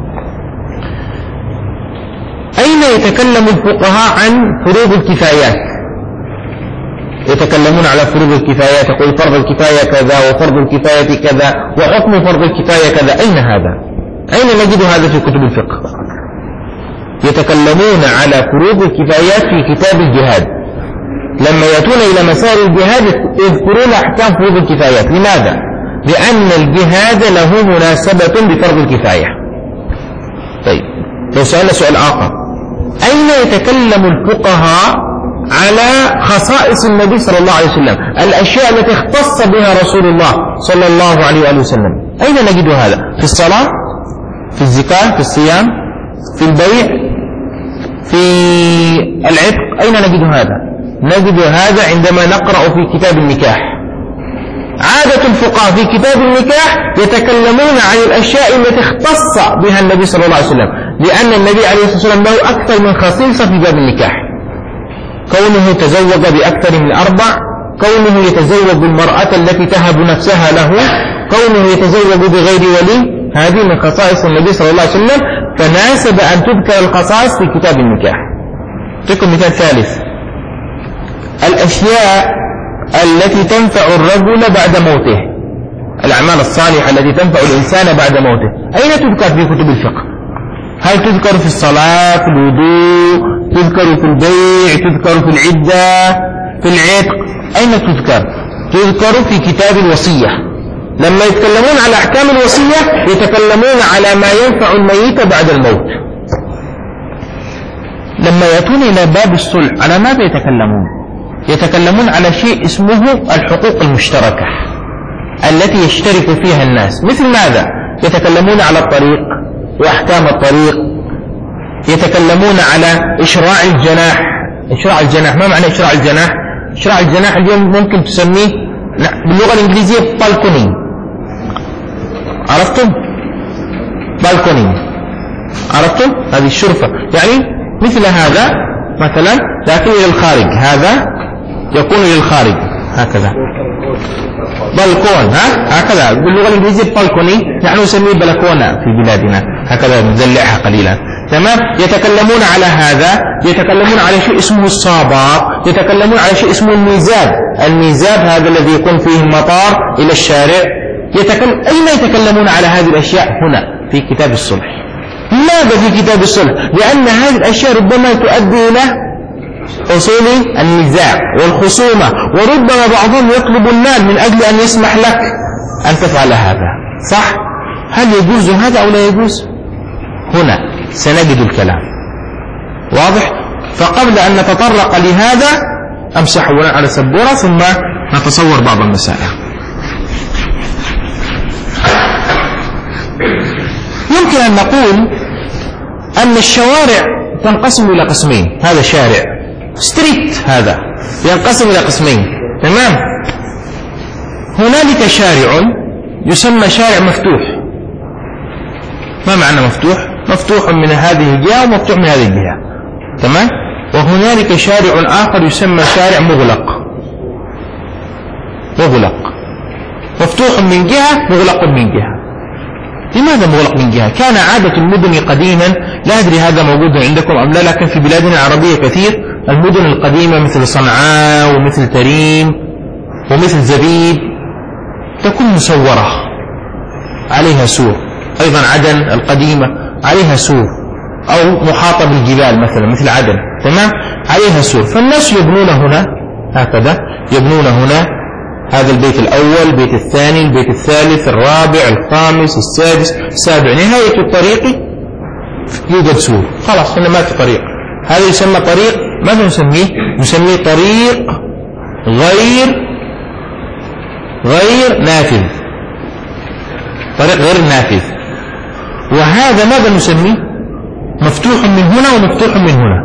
أين يتكلم الفقهاء عن فروض الكفايات؟ يتكلمون على فروض الكفايات، يقول فرض الكفاية كذا وفرض الكفاية كذا وحكم فرض الكفاية كذا. أين هذا؟ أين نجد هذا في كتب الفقه؟ يتكلمون على فروض الكفايات في كتاب الجهاد. لما يأتون إلى مسائل الجهاد يذكرون أحكام فروض الكفايات. لماذا؟ لأن الجهاد له مناسبة بفرض الكفاية. طيب، لو سألنا سؤال آخر، أين يتكلم الفقهاء على خصائص النبي صلى الله عليه وسلم، الأشياء التي اختص بها رسول الله صلى الله عليه وآله وسلم؟ أين نجد هذا؟ في الصلاة، في الزكاة، في الصيام، في البيع، في العتق. أين نجد هذا؟ نجد هذا عندما نقرأ في كتاب النكاح. عادة الفقهاء في كتاب النكاح يتكلمون عن الأشياء التي اختص بها النبي صلى الله عليه وسلم، لأن النبي عليه الصلاة والسلام له أكثر من خصيصة في باب النكاح. كونه تزوج بأكثر من أربع، كونه يتزوج بالمرأة التي تهب نفسها له، كونه يتزوج بغير ولي، هذه من خصائص النبي صلى الله عليه وسلم، فناسب أن تذكر الخصائص في كتاب النكاح. أعطيكم مثال ثالث، الأشياء التي تنفع الرجل بعد موته، الأعمال الصالحة التي تنفع الإنسان بعد موته، أين تذكر في كتب الفقه؟ هل تذكر في الصلاة، في الوضوء، تذكر في البيع، تذكر في العدة، في العتق؟ أين تذكر؟ تذكر في كتاب الوصية. لما يتكلمون على أحكام الوصية يتكلمون على ما ينفع الميت بعد الموت. لما يأتون إلى باب الصلح على ماذا يتكلمون؟ يتكلمون على شيء اسمه الحقوق المشتركة التي يشترك فيها الناس. مثل ماذا؟ يتكلمون على الطريق وأحكام الطريق، يتكلمون على إشراع الجناح. إشراع الجناح، ما معنى إشراع الجناح؟ إشراع الجناح اليوم ممكن تسميه باللغة الإنجليزية بالكونينج. عرفتم؟ بالكونينج، عرفتم؟ هذه الشرفة، يعني مثل هذا مثلا لكن إلى الخارج، هذا يكون إلى الخارج هكذا، بالكون، ها هكذا باللغة الإنجليزية بالكوني، نحن نسميه بلكونة في بلادنا، هكذا ندلعها قليلا. تمام؟ يتكلمون على هذا، يتكلمون على شيء اسمه الصابات، يتكلمون على شيء اسمه الميزاب. الميزاب هذا الذي يكون فيه المطار إلى الشارع. يتكلم... أين يتكلمون على هذه الأشياء؟ هنا في كتاب الصلح. لماذا في كتاب الصلح؟ لأن هذه الأشياء ربما تؤدي إلى حصول النزاع والخصومة، وربما بعضهم يطلب المال من أجل أن يسمح لك أن تفعل هذا. صح؟ هل يجوز هذا أو لا يجوز؟ هنا سنجد الكلام واضح. فقبل أن نتطرق لهذا أمسح على سبورة ثم نتصور بعض المسائل. يمكن أن نقول أن الشوارع تنقسم إلى قسمين. هذا شارع ستريت، هذا ينقسم إلى قسمين. تمام؟ هنالك شارع يسمى شارع مفتوح. ما معنى مفتوح؟ مفتوح من هذه الجهة ومفتوح من هذه الجهة. تمام؟ وهنالك شارع آخر يسمى شارع مغلق. مغلق، مفتوح من جهة، مغلق من جهة. لماذا مغلق من جهة؟ كان عادة المدن قديما، لا أدري هذا موجود عندكم أم لا، لكن في بلادنا العربية كثير، المدن القديمة مثل صنعاء ومثل تريم ومثل زبيب تكون مسورة عليها سور. أيضا عدن القديمة عليها سور، أو محاطة بالجبال مثلا مثل عدن، تمام، عليها سور. فالناس يبنون هنا هكذا، يبنون هنا هذا البيت الأول، البيت الثاني، البيت الثالث، الرابع، الخامس، السادس، السابع، نهاية الطريق يوجد سور، خلاص هنا ما في طريق. هذا يسمى طريق، ماذا نسميه؟ نسميه طريق غير غير نافذ، طريق غير نافذ. وهذا ماذا نسميه؟ مفتوح من هنا ومفتوح من هنا.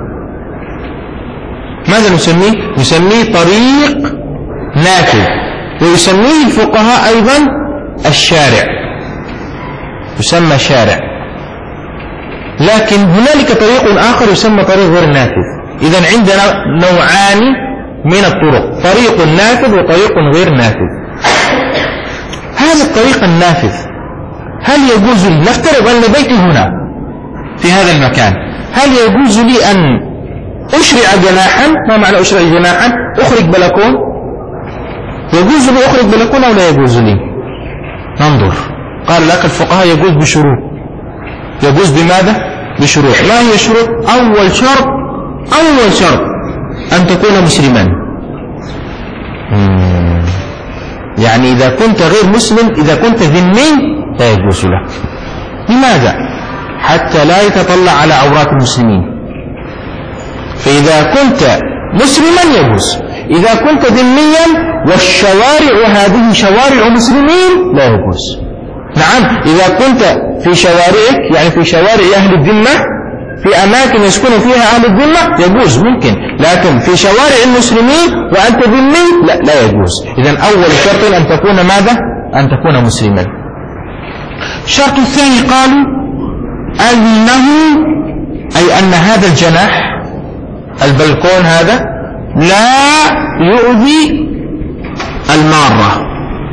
ماذا نسميه؟ نسميه طريق نافذ، ويسميه الفقهاء أيضا الشارع، يسمى شارع. لكن هنالك طريق آخر يسمى طريق غير نافذ. إذن عندنا نوعان من الطرق، طريق نافذ وطريق غير نافذ. هذا الطريق النافذ هل يجوز لي، نفترض أن بيتي هنا في هذا المكان، هل يجوز لي أن أشرع جناحا؟ ما معنى أشرع جناحا؟ أخرج بلكون؟ يجوز لي أخرج بلكون أو لا يجوز لي؟ ننظر. قال لك الفقهاء يجوز بشروط. يجوز بماذا؟ بشروط. ما هي الشروط؟ أول شرط أول شرط أن تكون مسلما. مم. يعني إذا كنت غير مسلم، إذا كنت ذمي لا يجوز لك. لماذا؟ حتى لا يتطلع على عورات المسلمين. فإذا كنت مسلما يجوز، إذا كنت ذميا والشوارع هذه شوارع مسلمين لا يجوز. نعم، إذا كنت في شوارعك، يعني في شوارع أهل الذمة، في أماكن يسكن فيها أهل الذمة يجوز ممكن، لكن في شوارع المسلمين وأنت ذمي لا لا يجوز. إذن أول شرط أن تكون ماذا؟ أن تكون مسلما. الشرط الثاني قالوا أنه، أي أن هذا الجناح البلكون هذا لا يؤذي المارة،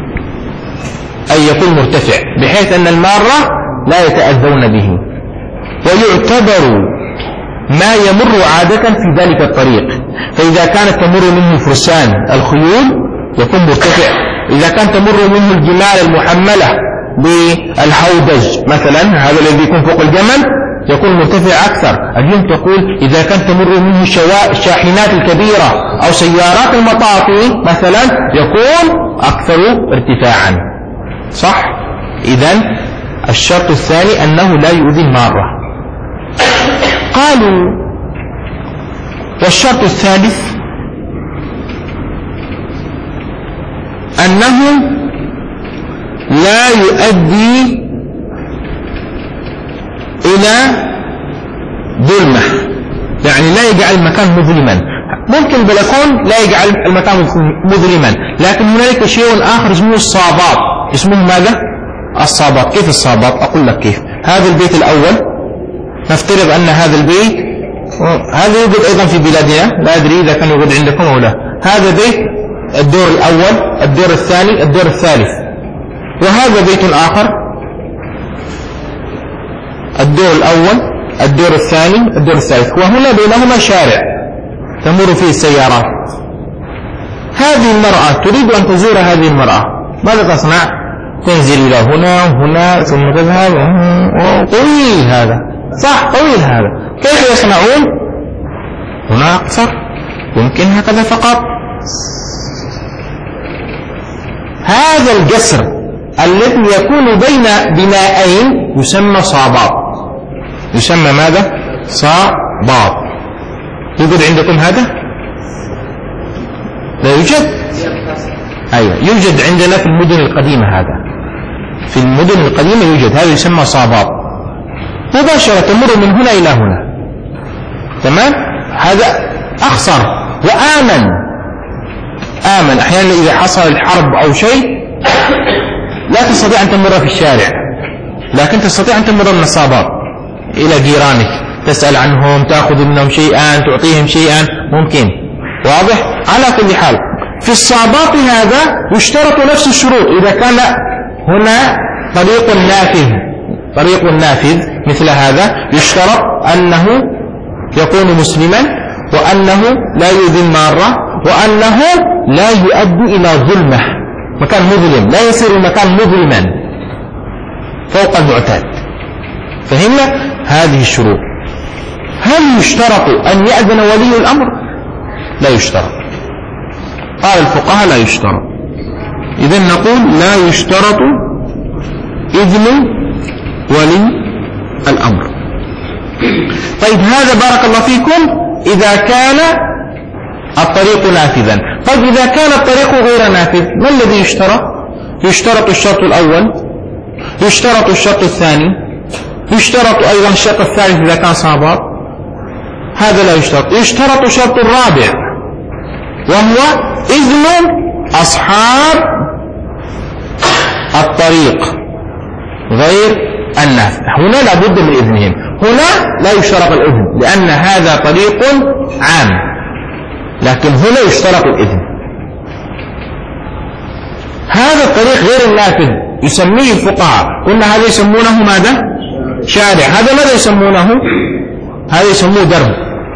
أي يكون مرتفع بحيث أن المارة لا يتأذون به، ويعتبر ما يمر عادة في ذلك الطريق. فإذا كانت تمر منه فرسان الخيول يكون مرتفع، إذا كانت تمر منه الجمال المحملة بالهودج مثلا، هذا الذي يكون فوق الجمل، يكون مرتفع أكثر. اليوم تقول إذا كانت تمر منه الشاحنات الكبيرة أو سيارات المطافي مثلا يكون أكثر ارتفاعا، صح؟ إذن الشرط الثاني أنه لا يؤذي المارة. قالوا والشرط الثالث أنه لا يؤدي إلى ظلمة، يعني لا يجعل المكان مظلما. ممكن البلكون لا يجعل المكان مظلما، لكن هنالك شيء آخر اسمه الصابات. اسمه ماذا؟ الصابات. كيف الصابات؟ أقول لك كيف. هذا البيت الأول، نفترض أن هذا البيت، هذا يوجد أيضا في بلادنا، لا أدري إذا كان يوجد عندكم أو لا. هذا بيت الدور الأول، الدور الثاني، الدور الثالث، وهذا بيت آخر، الدور الأول، الدور الثاني، الدور الثالث، وهنا بينهما شارع تمر فيه السيارات. هذه المرأة تريد أن تزور هذه المرأة، ماذا تصنع؟ تنزل إلى هنا وهنا ثم تذهب. طويل هذا، صح، طويل هذا. كيف يصنعون؟ هنا أقصر، يمكن هكذا فقط. هذا الجسر الذي يكون بين بنائين يسمى صابات. يسمى ماذا؟ صابات. يوجد عندكم هذا؟ لا يوجد؟ أيوة، يوجد عندنا في المدن القديمة. هذا في المدن القديمة يوجد، هذا يسمى صابات. مباشرة تمر من هنا إلى هنا، تمام؟ هذا أخصر وآمن. آمن. أحيانا إذا حصل الحرب أو شيء لا تستطيع أن تمر في الشارع، لكن تستطيع أن تمر من الصابات إلى جيرانك، تسأل عنهم، تأخذ منهم شيئا، تعطيهم شيئا، ممكن. واضح؟ على كل حال في الصابات هذا يشترط نفس الشروط. إذا كان هنا طريق نافذ، طريق نافذ مثل هذا، يشترط أنه يكون مسلما، وأنه لا يؤذي المارة، وأنه لا يؤدي إلى ظلمة، مكان مظلم، لا يصير المكان مظلما فوق المعتاد. فهمنا هذه الشروط. هل يشترط أن يأذن ولي الأمر؟ لا يشترط. قال الفقهاء لا يشترط. إذن نقول لا يشترط إذن ولي الأمر. طيب هذا بارك الله فيكم إذا كان الطريق نافذا. طيب إذا كان الطريق غير نافذ ما الذي يشترط؟ يشترط الشرط الأول، يشترط الشرط الثاني، يشترط أيضا الشرط الثالث إذا كان صابر، هذا لا يشترط. يشترط الشرط الرابع وهو إذن أصحاب الطريق غير النافذ. هنا لا بد من إذنهم، هنا لا يشترط الإذن لأن هذا طريق عام، لكن هنا يشترط الإذن. هذا الطريق غير النافذ يسميه الفقهاء، قلنا هذا يسمونه ماذا؟ شارع. هذا ماذا يسمونه؟ هذا يسموه درب،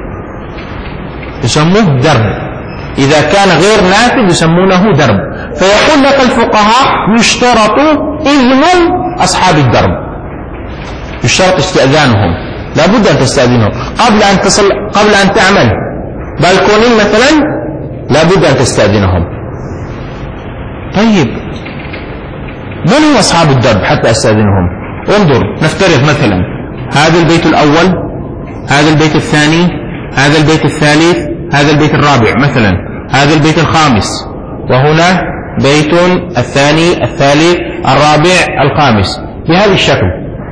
يسموه درب. إذا كان غير نافذ يسمونه درب. فيقول لك الفقهاء يشترط إذن أصحاب الدرب، يشترط استئذانهم، لا بد أن تستأذنهم قبل أن تصل، قبل أن تعمل بالكونين مثلا لا بد أن تستأذنهم. طيب من هم أصحاب الدرب حتى أستأذنهم؟ انظر نفترض مثلا هذا البيت الأول، هذا البيت الثاني، هذا البيت الثالث، هذا البيت الرابع مثلا، هذا البيت الخامس، وهنا بيت الثاني الثالث الرابع الخامس بهذا الشكل.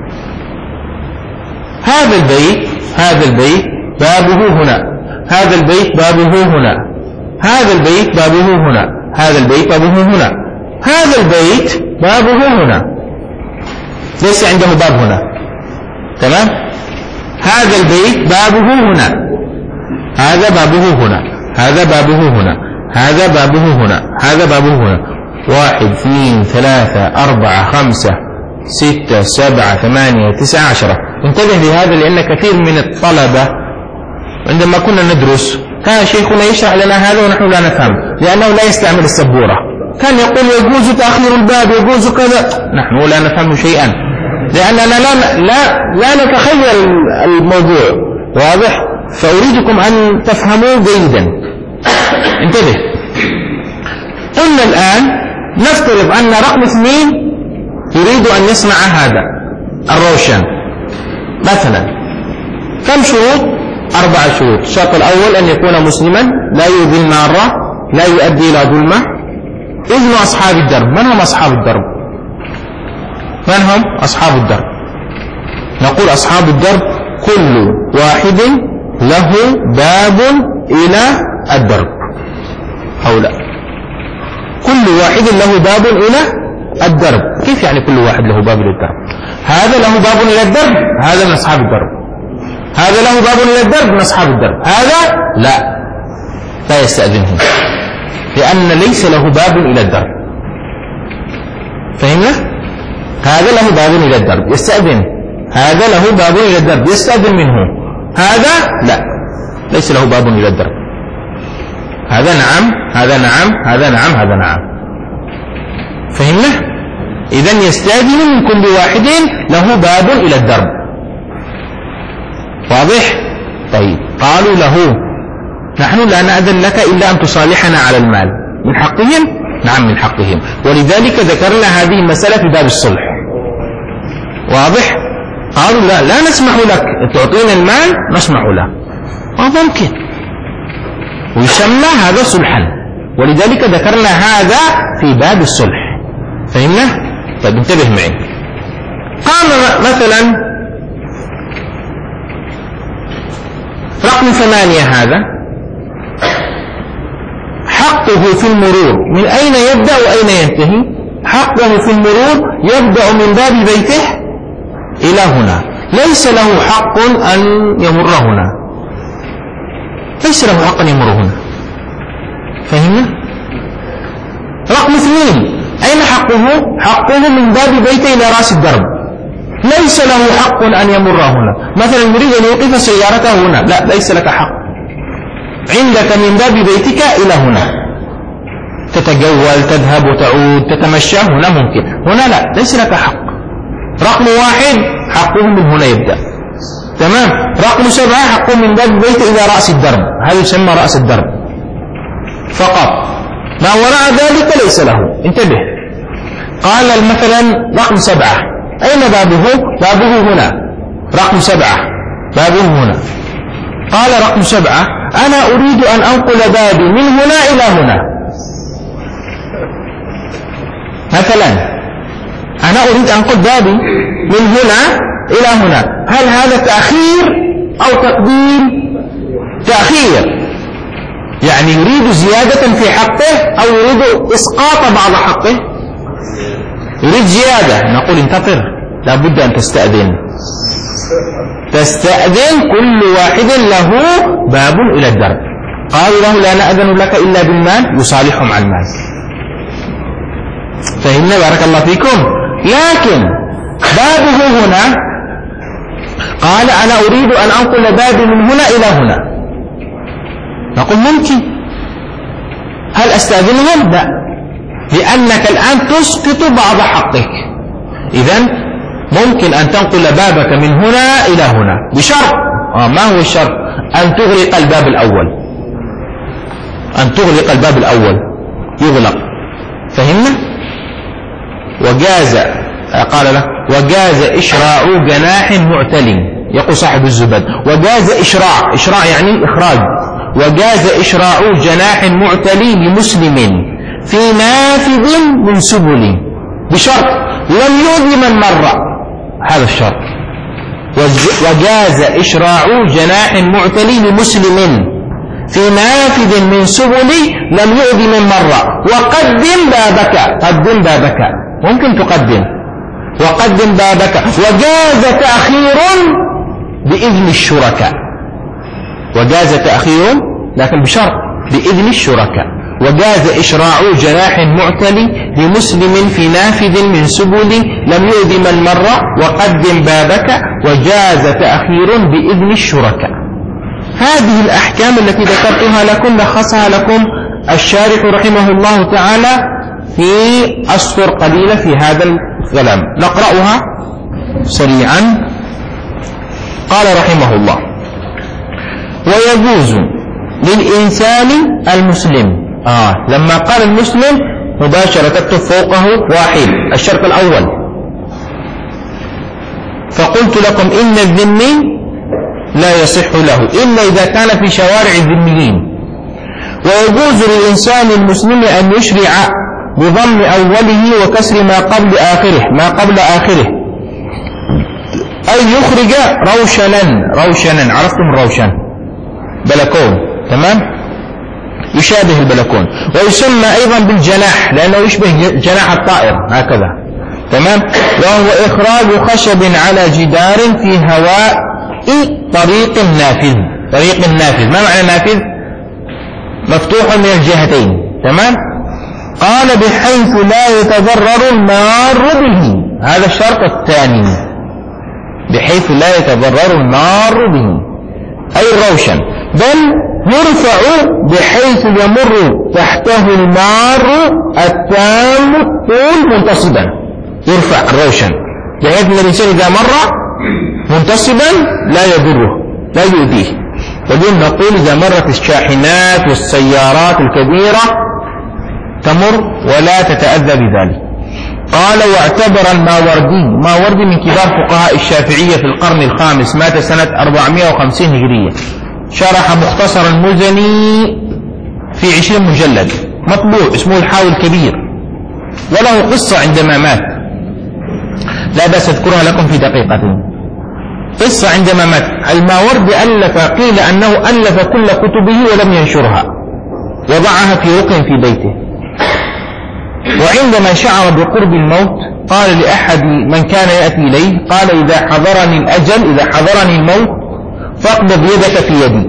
هذا البيت هذا البيت بابه هنا، هذا البيت بابه هنا، هذا البيت بابه هنا، هذا البيت بابه هنا، هذا البيت بابه هنا، ليس عنده باب هنا، تمام؟ هذا البيت بابه هنا، هذا بابه هنا، هذا بابه هنا، هذا بابه هنا، هذا بابه هنا. واحد اثنين ثلاثة أربعة خمسة ستة سبعة ثمانية تسعة عشرة. انتبه لهذا لأن كثير من الطلبة عندما كنا ندرس كان شيخنا يشرح لنا هذا ونحن لا نفهم لأنه لا يستعمل السبورة. كان يقول يجوز تأخير الباب، يجوز كذا، نحن لا نفهم شيئا لأننا لا لا لا نتخيل الموضوع. واضح؟ فأريدكم أن تفهموا جيدا. انتبه. قلنا الآن نفترض أن رقم اثنين يريد أن يصنع هذا الروشن مثلا. كم شروط؟ أربع شروط. الشرط الأول أن يكون مسلما، لا يؤذي المارة، لا يؤدي إلى ظلمة. إذن أصحاب الدرب. من هم أصحاب الدرب؟ من هم أصحاب الدرب؟ نقول أصحاب الدرب كل واحد له باب إلى الدرب أو لا؟ كل واحد له باب إلى الدرب. كيف يعني كل واحد له باب إلى الدرب؟ هذا له باب إلى الدرب، هذا من أصحاب الدرب. هذا له باب إلى الدرب من أصحاب الدرب. هذا لا لا يستأذنهم لأن ليس له باب إلى الدرب. فهمنا؟ هذا له باب إلى الدرب يستأذن، هذا له باب إلى الدرب يستأذن منه، هذا لا ليس له باب إلى الدرب. هذا نعم، هذا نعم، هذا نعم، هذا نعم. فهمنا؟ إذن يستأذن من كل واحد له باب إلى الدرب. واضح؟ طيب قالوا له نحن لا نأذن لك إلا أن تصالحنا على المال. من حقهم؟ نعم من حقهم، ولذلك ذكرنا هذه المسألة في باب الصلح. واضح؟ قالوا لا لا نسمح لك، تعطينا المال نسمح له. ما ممكن، ويسمى هذا صلحا، ولذلك ذكرنا هذا في باب الصلح. فهمنا؟ طيب انتبه معي. قام مثلا رقم ثمانية هذا حقه في المرور من أين يبدأ وأين ينتهي؟ حقه في المرور يبدأ من باب بيته إلى هنا، ليس له حق أن يمر هنا، ليس له حق أن يمر هنا. فهمنا؟ رقم اثنين أين حقه؟ حقه من باب بيته إلى رأس الدرب، ليس له حق أن يمر هنا. مثلا يريد أن يوقف سيارته هنا، لا ليس لك حق. عندك من باب بيتك إلى هنا، تتجول تذهب وتعود تتمشى هنا ممكن، هنا لا ليس لك حق. رقم واحد حقه من هنا يبدأ، تمام. رقم سبعة حقه من باب بيته إلى رأس الدرب، هذا يسمى رأس الدرب فقط. ما وراء ذلك ليس له. انتبه. قال مثلا رقم سبعة، أين بابه؟ بابه هنا. رقم سبعة بابه هنا. قال رقم سبعة أنا أريد أن أنقل بابي من هنا إلى هنا. مثلا أنا أريد أن أنقل بابي من هنا إلى هنا، هل هذا تأخير أو تقديم؟ تأخير، يعني يريد زيادة في حقه أو يريد إسقاط بعض حقه؟ يريد زيادة. نقول انتظر، لابد أن تستأذن. تستأذن، كل واحد له باب إلى الدرب. قالوا له لا نأذن لك إلا بالمال، يصالحهم عن المال. فهمنا؟ بارك الله فيكم. لكن بابه هنا، قال أنا أريد أن أنقل بابي من هنا إلى هنا. نقول ممكن. هل أستأذنهم؟ لا، لأنك الآن تسقط بعض حقك. إذن ممكن أن تنقل بابك من هنا إلى هنا بشرط. آه ما هو الشرط؟ أن تغلق الباب الأول. أن تغلق الباب الأول، يغلق. فهمنا؟ وجاز، قال له وجاز إشراع جناح معتل، يقول صاحب الزبد وجاز إشراع، إشراع يعني إخراج. وجاز إشراع جناح معتل لمسلم في نافذ من سبل بشرط لم يؤذي من مر. هذا الشرط. وجاز إشراع جناح معتل لمسلم في نافذ من سبل لم يؤذي من مر. وقدم بابك، قدم بابك، ممكن تقدم. وقدم بابك. وجاز تأخير بإذن الشركاء. وجاز تأخير لكن بشرط بإذن الشركاء. وجاز إشراع جناح معتل لمسلم في نافذ من سبل لم يؤذي من مر. وقدم بابك. وجاز تأخير بإذن الشركاء. هذه الأحكام التي ذكرتها لكم لخصها لكم الشارح رحمه الله تعالى في أسطر قليلة في هذا الكلام. نقرأها سريعا. قال رحمه الله ويجوز للإنسان المسلم. آه لما قال المسلم مباشرة تكتب فوقه واحد، الشرط الأول. فقلت لكم إن الذمي لا يصح له إلا إذا كان في شوارع الذميين. ويجوز للإنسان المسلم أن يشرع بضم أوله وكسر ما قبل آخره، ما قبل آخره، أي يخرج روشنا. روشنا، عرفتم الروشن؟ بلكون، تمام؟ يشابه البلكون. ويسمى أيضا بالجناح لأنه يشبه جناح الطائر هكذا، تمام؟ وهو إخراج خشب على جدار في هواء طريق نافذ. طريق نافذ، ما معنى نافذ؟ مفتوح من الجهتين، تمام؟ قال بحيث لا يتضرر المار به. هذا الشرط الثاني، بحيث لا يتضرر المار به أي الروشن، بل يرفع بحيث يمر تحته المار التام الطول منتصبا. يرفع الروشن بحيث أن الإنسان إذا مر منتصبا لا يضره، لا يؤذيه. واليوم نقول إذا مرت الشاحنات والسيارات الكبيرة تمر ولا تتأذى بذلك. قال واعتبر الماوردي. ماوردي من كبار فقهاء الشافعية في القرن الخامس، مات سنة أربعمائة وخمسين هجرية. شرح مختصر المزني في عشرين مجلد، مطبوع، اسمه الحاوي الكبير، وله قصة عندما مات لا بأس أذكرها لكم في دقيقتين. قصة عندما مات الماوردي ألف، قيل أنه ألف كل كتبه ولم ينشرها، وضعها في ركن في بيته. وعندما شعر بقرب الموت قال لأحد من كان يأتي إليه، قال إذا حضرني الأجل، إذا حضرني الموت فاقبض يدك في يدي،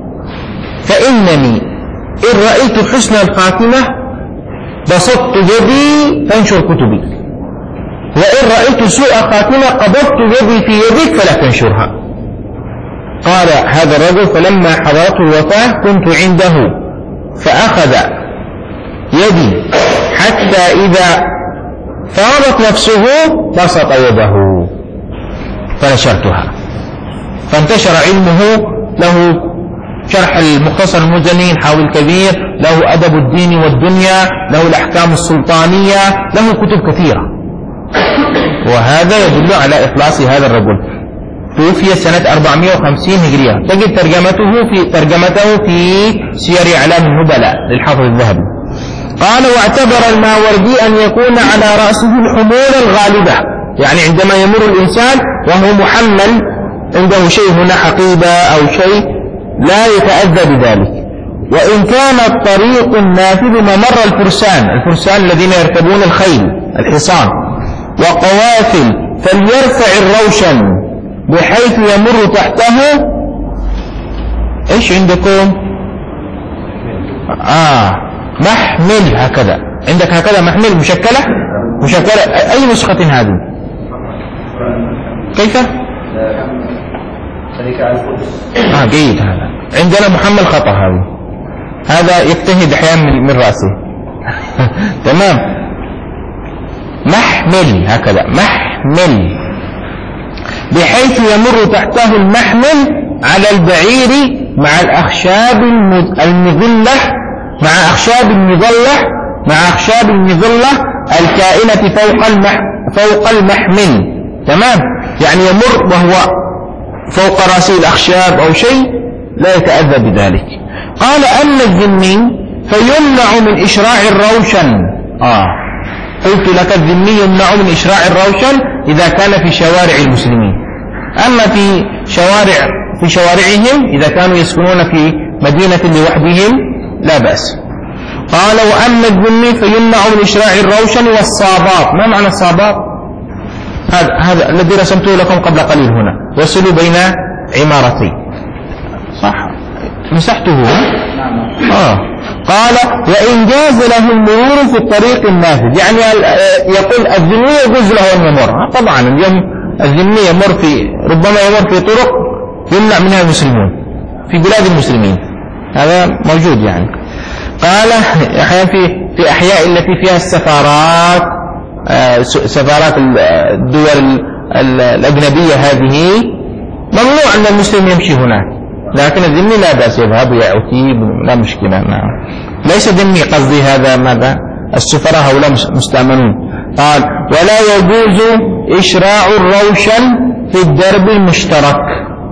فإنني إن رأيت حسن الخاتمة بسطت يدي فانشر كتبي، وإن رأيت سوء خاتمة قبضت يدي في يدك فلا تنشرها. قال هذا الرجل فلما حضرته الوفاة كنت عنده فأخذ يدي حتى إذا فاضت نفسه بسط يده فنشرتها، فانتشر علمه. له شرح المختصر المزني، الحاوي الكبير، له أدب الدين والدنيا، له الأحكام السلطانية، له كتب كثيرة. وهذا يدل على إخلاص هذا الرجل. توفي سنة أربعمائة وخمسين هجرية. تجد ترجمته في ترجمته في سير أعلام النبلاء للحافظ الذهبي. قال: واعتبر الماوردي أن يكون على رأسه الحمول الغالبة، يعني عندما يمر الإنسان وهو محمل عنده شيء هنا حقيبة أو شيء لا يتأذى بذلك. وإن كان الطريق النافذ ممر الفرسان، الفرسان الذين يركبون الخيل الحصان وقوافل، فليرفع الروشن بحيث يمر تحته. ايش عندكم؟ آه محمل، هكذا عندك هكذا محمل مشكلة مشكلة أي نسخة هذه؟ كيف؟ آه جيد. هذا عندنا محمل خطأ. هذا هذا يجتهد أحيانا من رأسه. تمام. محمل هكذا، محمل بحيث يمر تحته المحمل على البعير مع الأخشاب المظلة مع أخشاب المظلة مع أخشاب المظلة الكائنة فوق المح فوق المحمل. تمام. يعني يمر وهو فوق رأسه الأخشاب أو شيء لا يتأذى بذلك. قال: أما الذمي فيمنع من إشراع الروشن. آه قلت لك الذمي يمنع من إشراع الروشن إذا كان في شوارع المسلمين. أما في شوارع في شوارعهم إذا كانوا يسكنون في مدينة لوحدهم لا بأس. قال: وأما الذمي فيمنع من إشراع الروشن والصابات. ما معنى الصابات؟ هذا هذا الذي رسمته لكم قبل قليل هنا، وصلوا بين عمارتين. صح، مسحته. آه. قال: وإن جاز له المرور في الطريق النافذ، يعني يقول الذمي يجوز له أن يمر. طبعا اليوم الذمي يمر في ربما يمر في طرق يمنع منها المسلمون في بلاد المسلمين، هذا موجود يعني. قال: أحيانا في في أحياء التي فيها السفارات، آه سفارات الدول الأجنبية، هذه ممنوع أن المسلم يمشي هناك، لكن الذمي لا بأس يذهب يأتي لا مشكلة. نعم. ليس ذمي قصدي هذا ماذا السفراء هؤلاء مستأمنون. قال: ولا يجوز إشراع الروشن في الدرب المشترك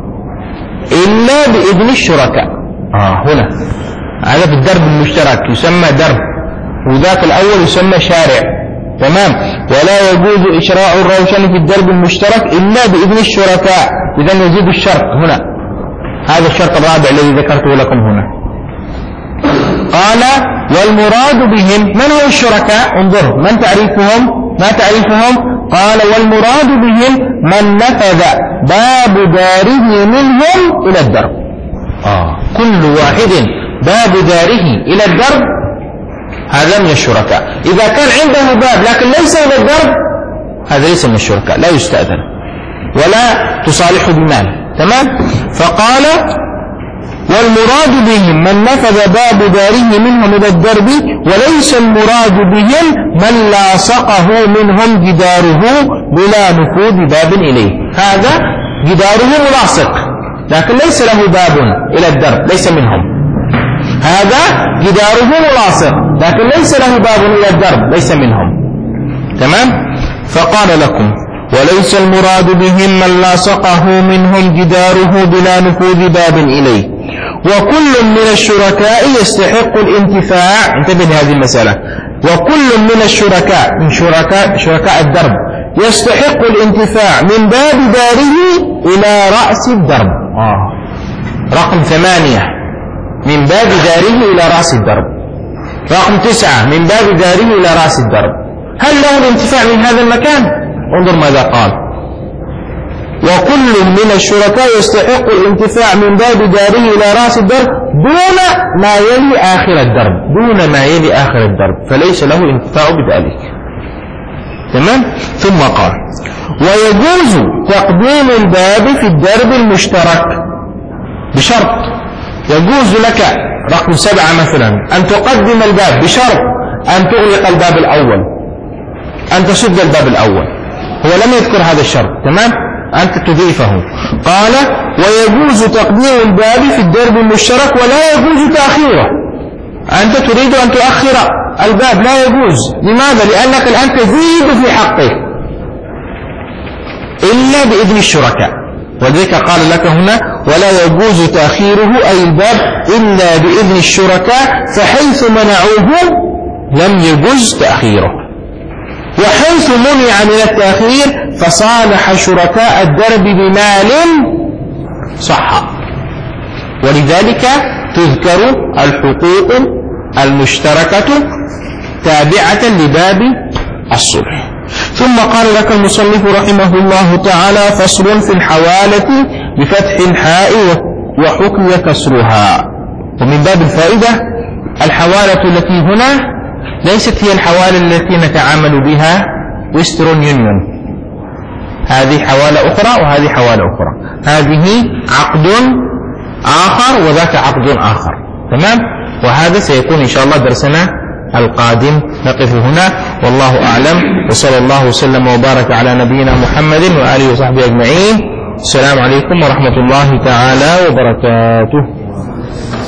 إلا بإذن الشركاء. آه هنا هذا في الدرب المشترك يسمى درب، وذاك الأول يسمى شارع. تمام. ولا يجوز إشراع الروشن في الدرب المشترك إلا بإذن الشركاء. إذن يزيد الشرط هنا، هذا الشرط الرابع الذي ذكرته لكم هنا. قال: والمراد بهم من هو الشركاء؟ انظروا من تعريفهم، ما تعريفهم؟ قال: والمراد بهم من نفذ باب داره منهم إلى الدرب. آه. كل واحد باب داره إلى الدرب هذا من الشركاء. إذا كان عنده باب لكن ليس إلى الدرب هذا ليس من الشركاء، لا يستأذن ولا تصالحه بمال. تمام. فقال: والمراد بهم من نفذ باب داره منهم إلى الدرب، وليس المراد بهم من لاصقه منهم جداره بلا نفوذ باب إليه. هذا جداره ملاصق لكن ليس له باب إلى الدرب، ليس منهم. هذا جداره ملاصق لكن ليس له باب إلى الدرب، ليس منهم. تمام. فقال لكم: وليس المراد بهم من لاصقه منهم جداره بلا نفوذ باب إليه، وكل من الشركاء يستحق الانتفاع. انتبه لهذه المسألة. وكل من الشركاء من شركاء شركاء الدرب يستحق الانتفاع من باب داره إلى رأس الدرب. آه. رقم ثمانية من باب داره إلى رأس الدرب. رقم تسعة من باب داره إلى رأس الدرب. هل له الانتفاع من هذا المكان؟ انظر ماذا قال: وكل من الشركاء يستحق الانتفاع من باب داره إلى رأس الدرب دون ما يلي آخر الدرب، دون ما يلي آخر الدرب، فليس له الانتفاع بذلك. تمام. ثم قال: ويجوز تقديم الباب في الدرب المشترك بشرط. يجوز لك رقم سبعة مثلا أن تقدم الباب بشرط أن تغلق الباب الأول، أن تسد الباب الأول. هو لم يذكر هذا الشرط. تمام. أنت تضيفه. قال: ويجوز تقديم الباب في الدرب المشترك ولا يجوز تأخيره. أنت تريد أن تؤخر الباب، لا يجوز. لماذا؟ لأنك الآن تزيد في حقه إلا بإذن الشركاء. ولذلك قال لك هنا ولا يجوز تأخيره أي الباب إلا بإذن الشركاء، فحيث منعوه لم يجوز تأخيره، وحيث منع من التأخير فصالح شركاء الدرب بمال صح. ولذلك تذكر الحقوق المشتركة تابعة لباب الصلح. ثم قال لك المصنف رحمه الله تعالى فصل في الحوالة بفتح الحاء وحكي كسرها. ومن باب الفائدة الحوالة التي هنا ليست هي الحوالة التي نتعامل بها ويسترون يونيون، هذه حوالة أخرى وهذه حوالة أخرى، هذه عقد آخر وذاك عقد آخر، تمام؟ وهذا سيكون إن شاء الله درسنا القادم. نقف هنا والله أعلم، وصلى الله وسلم وبارك على نبينا محمد وآله وصحبه أجمعين. السلام عليكم ورحمة الله تعالى وبركاته.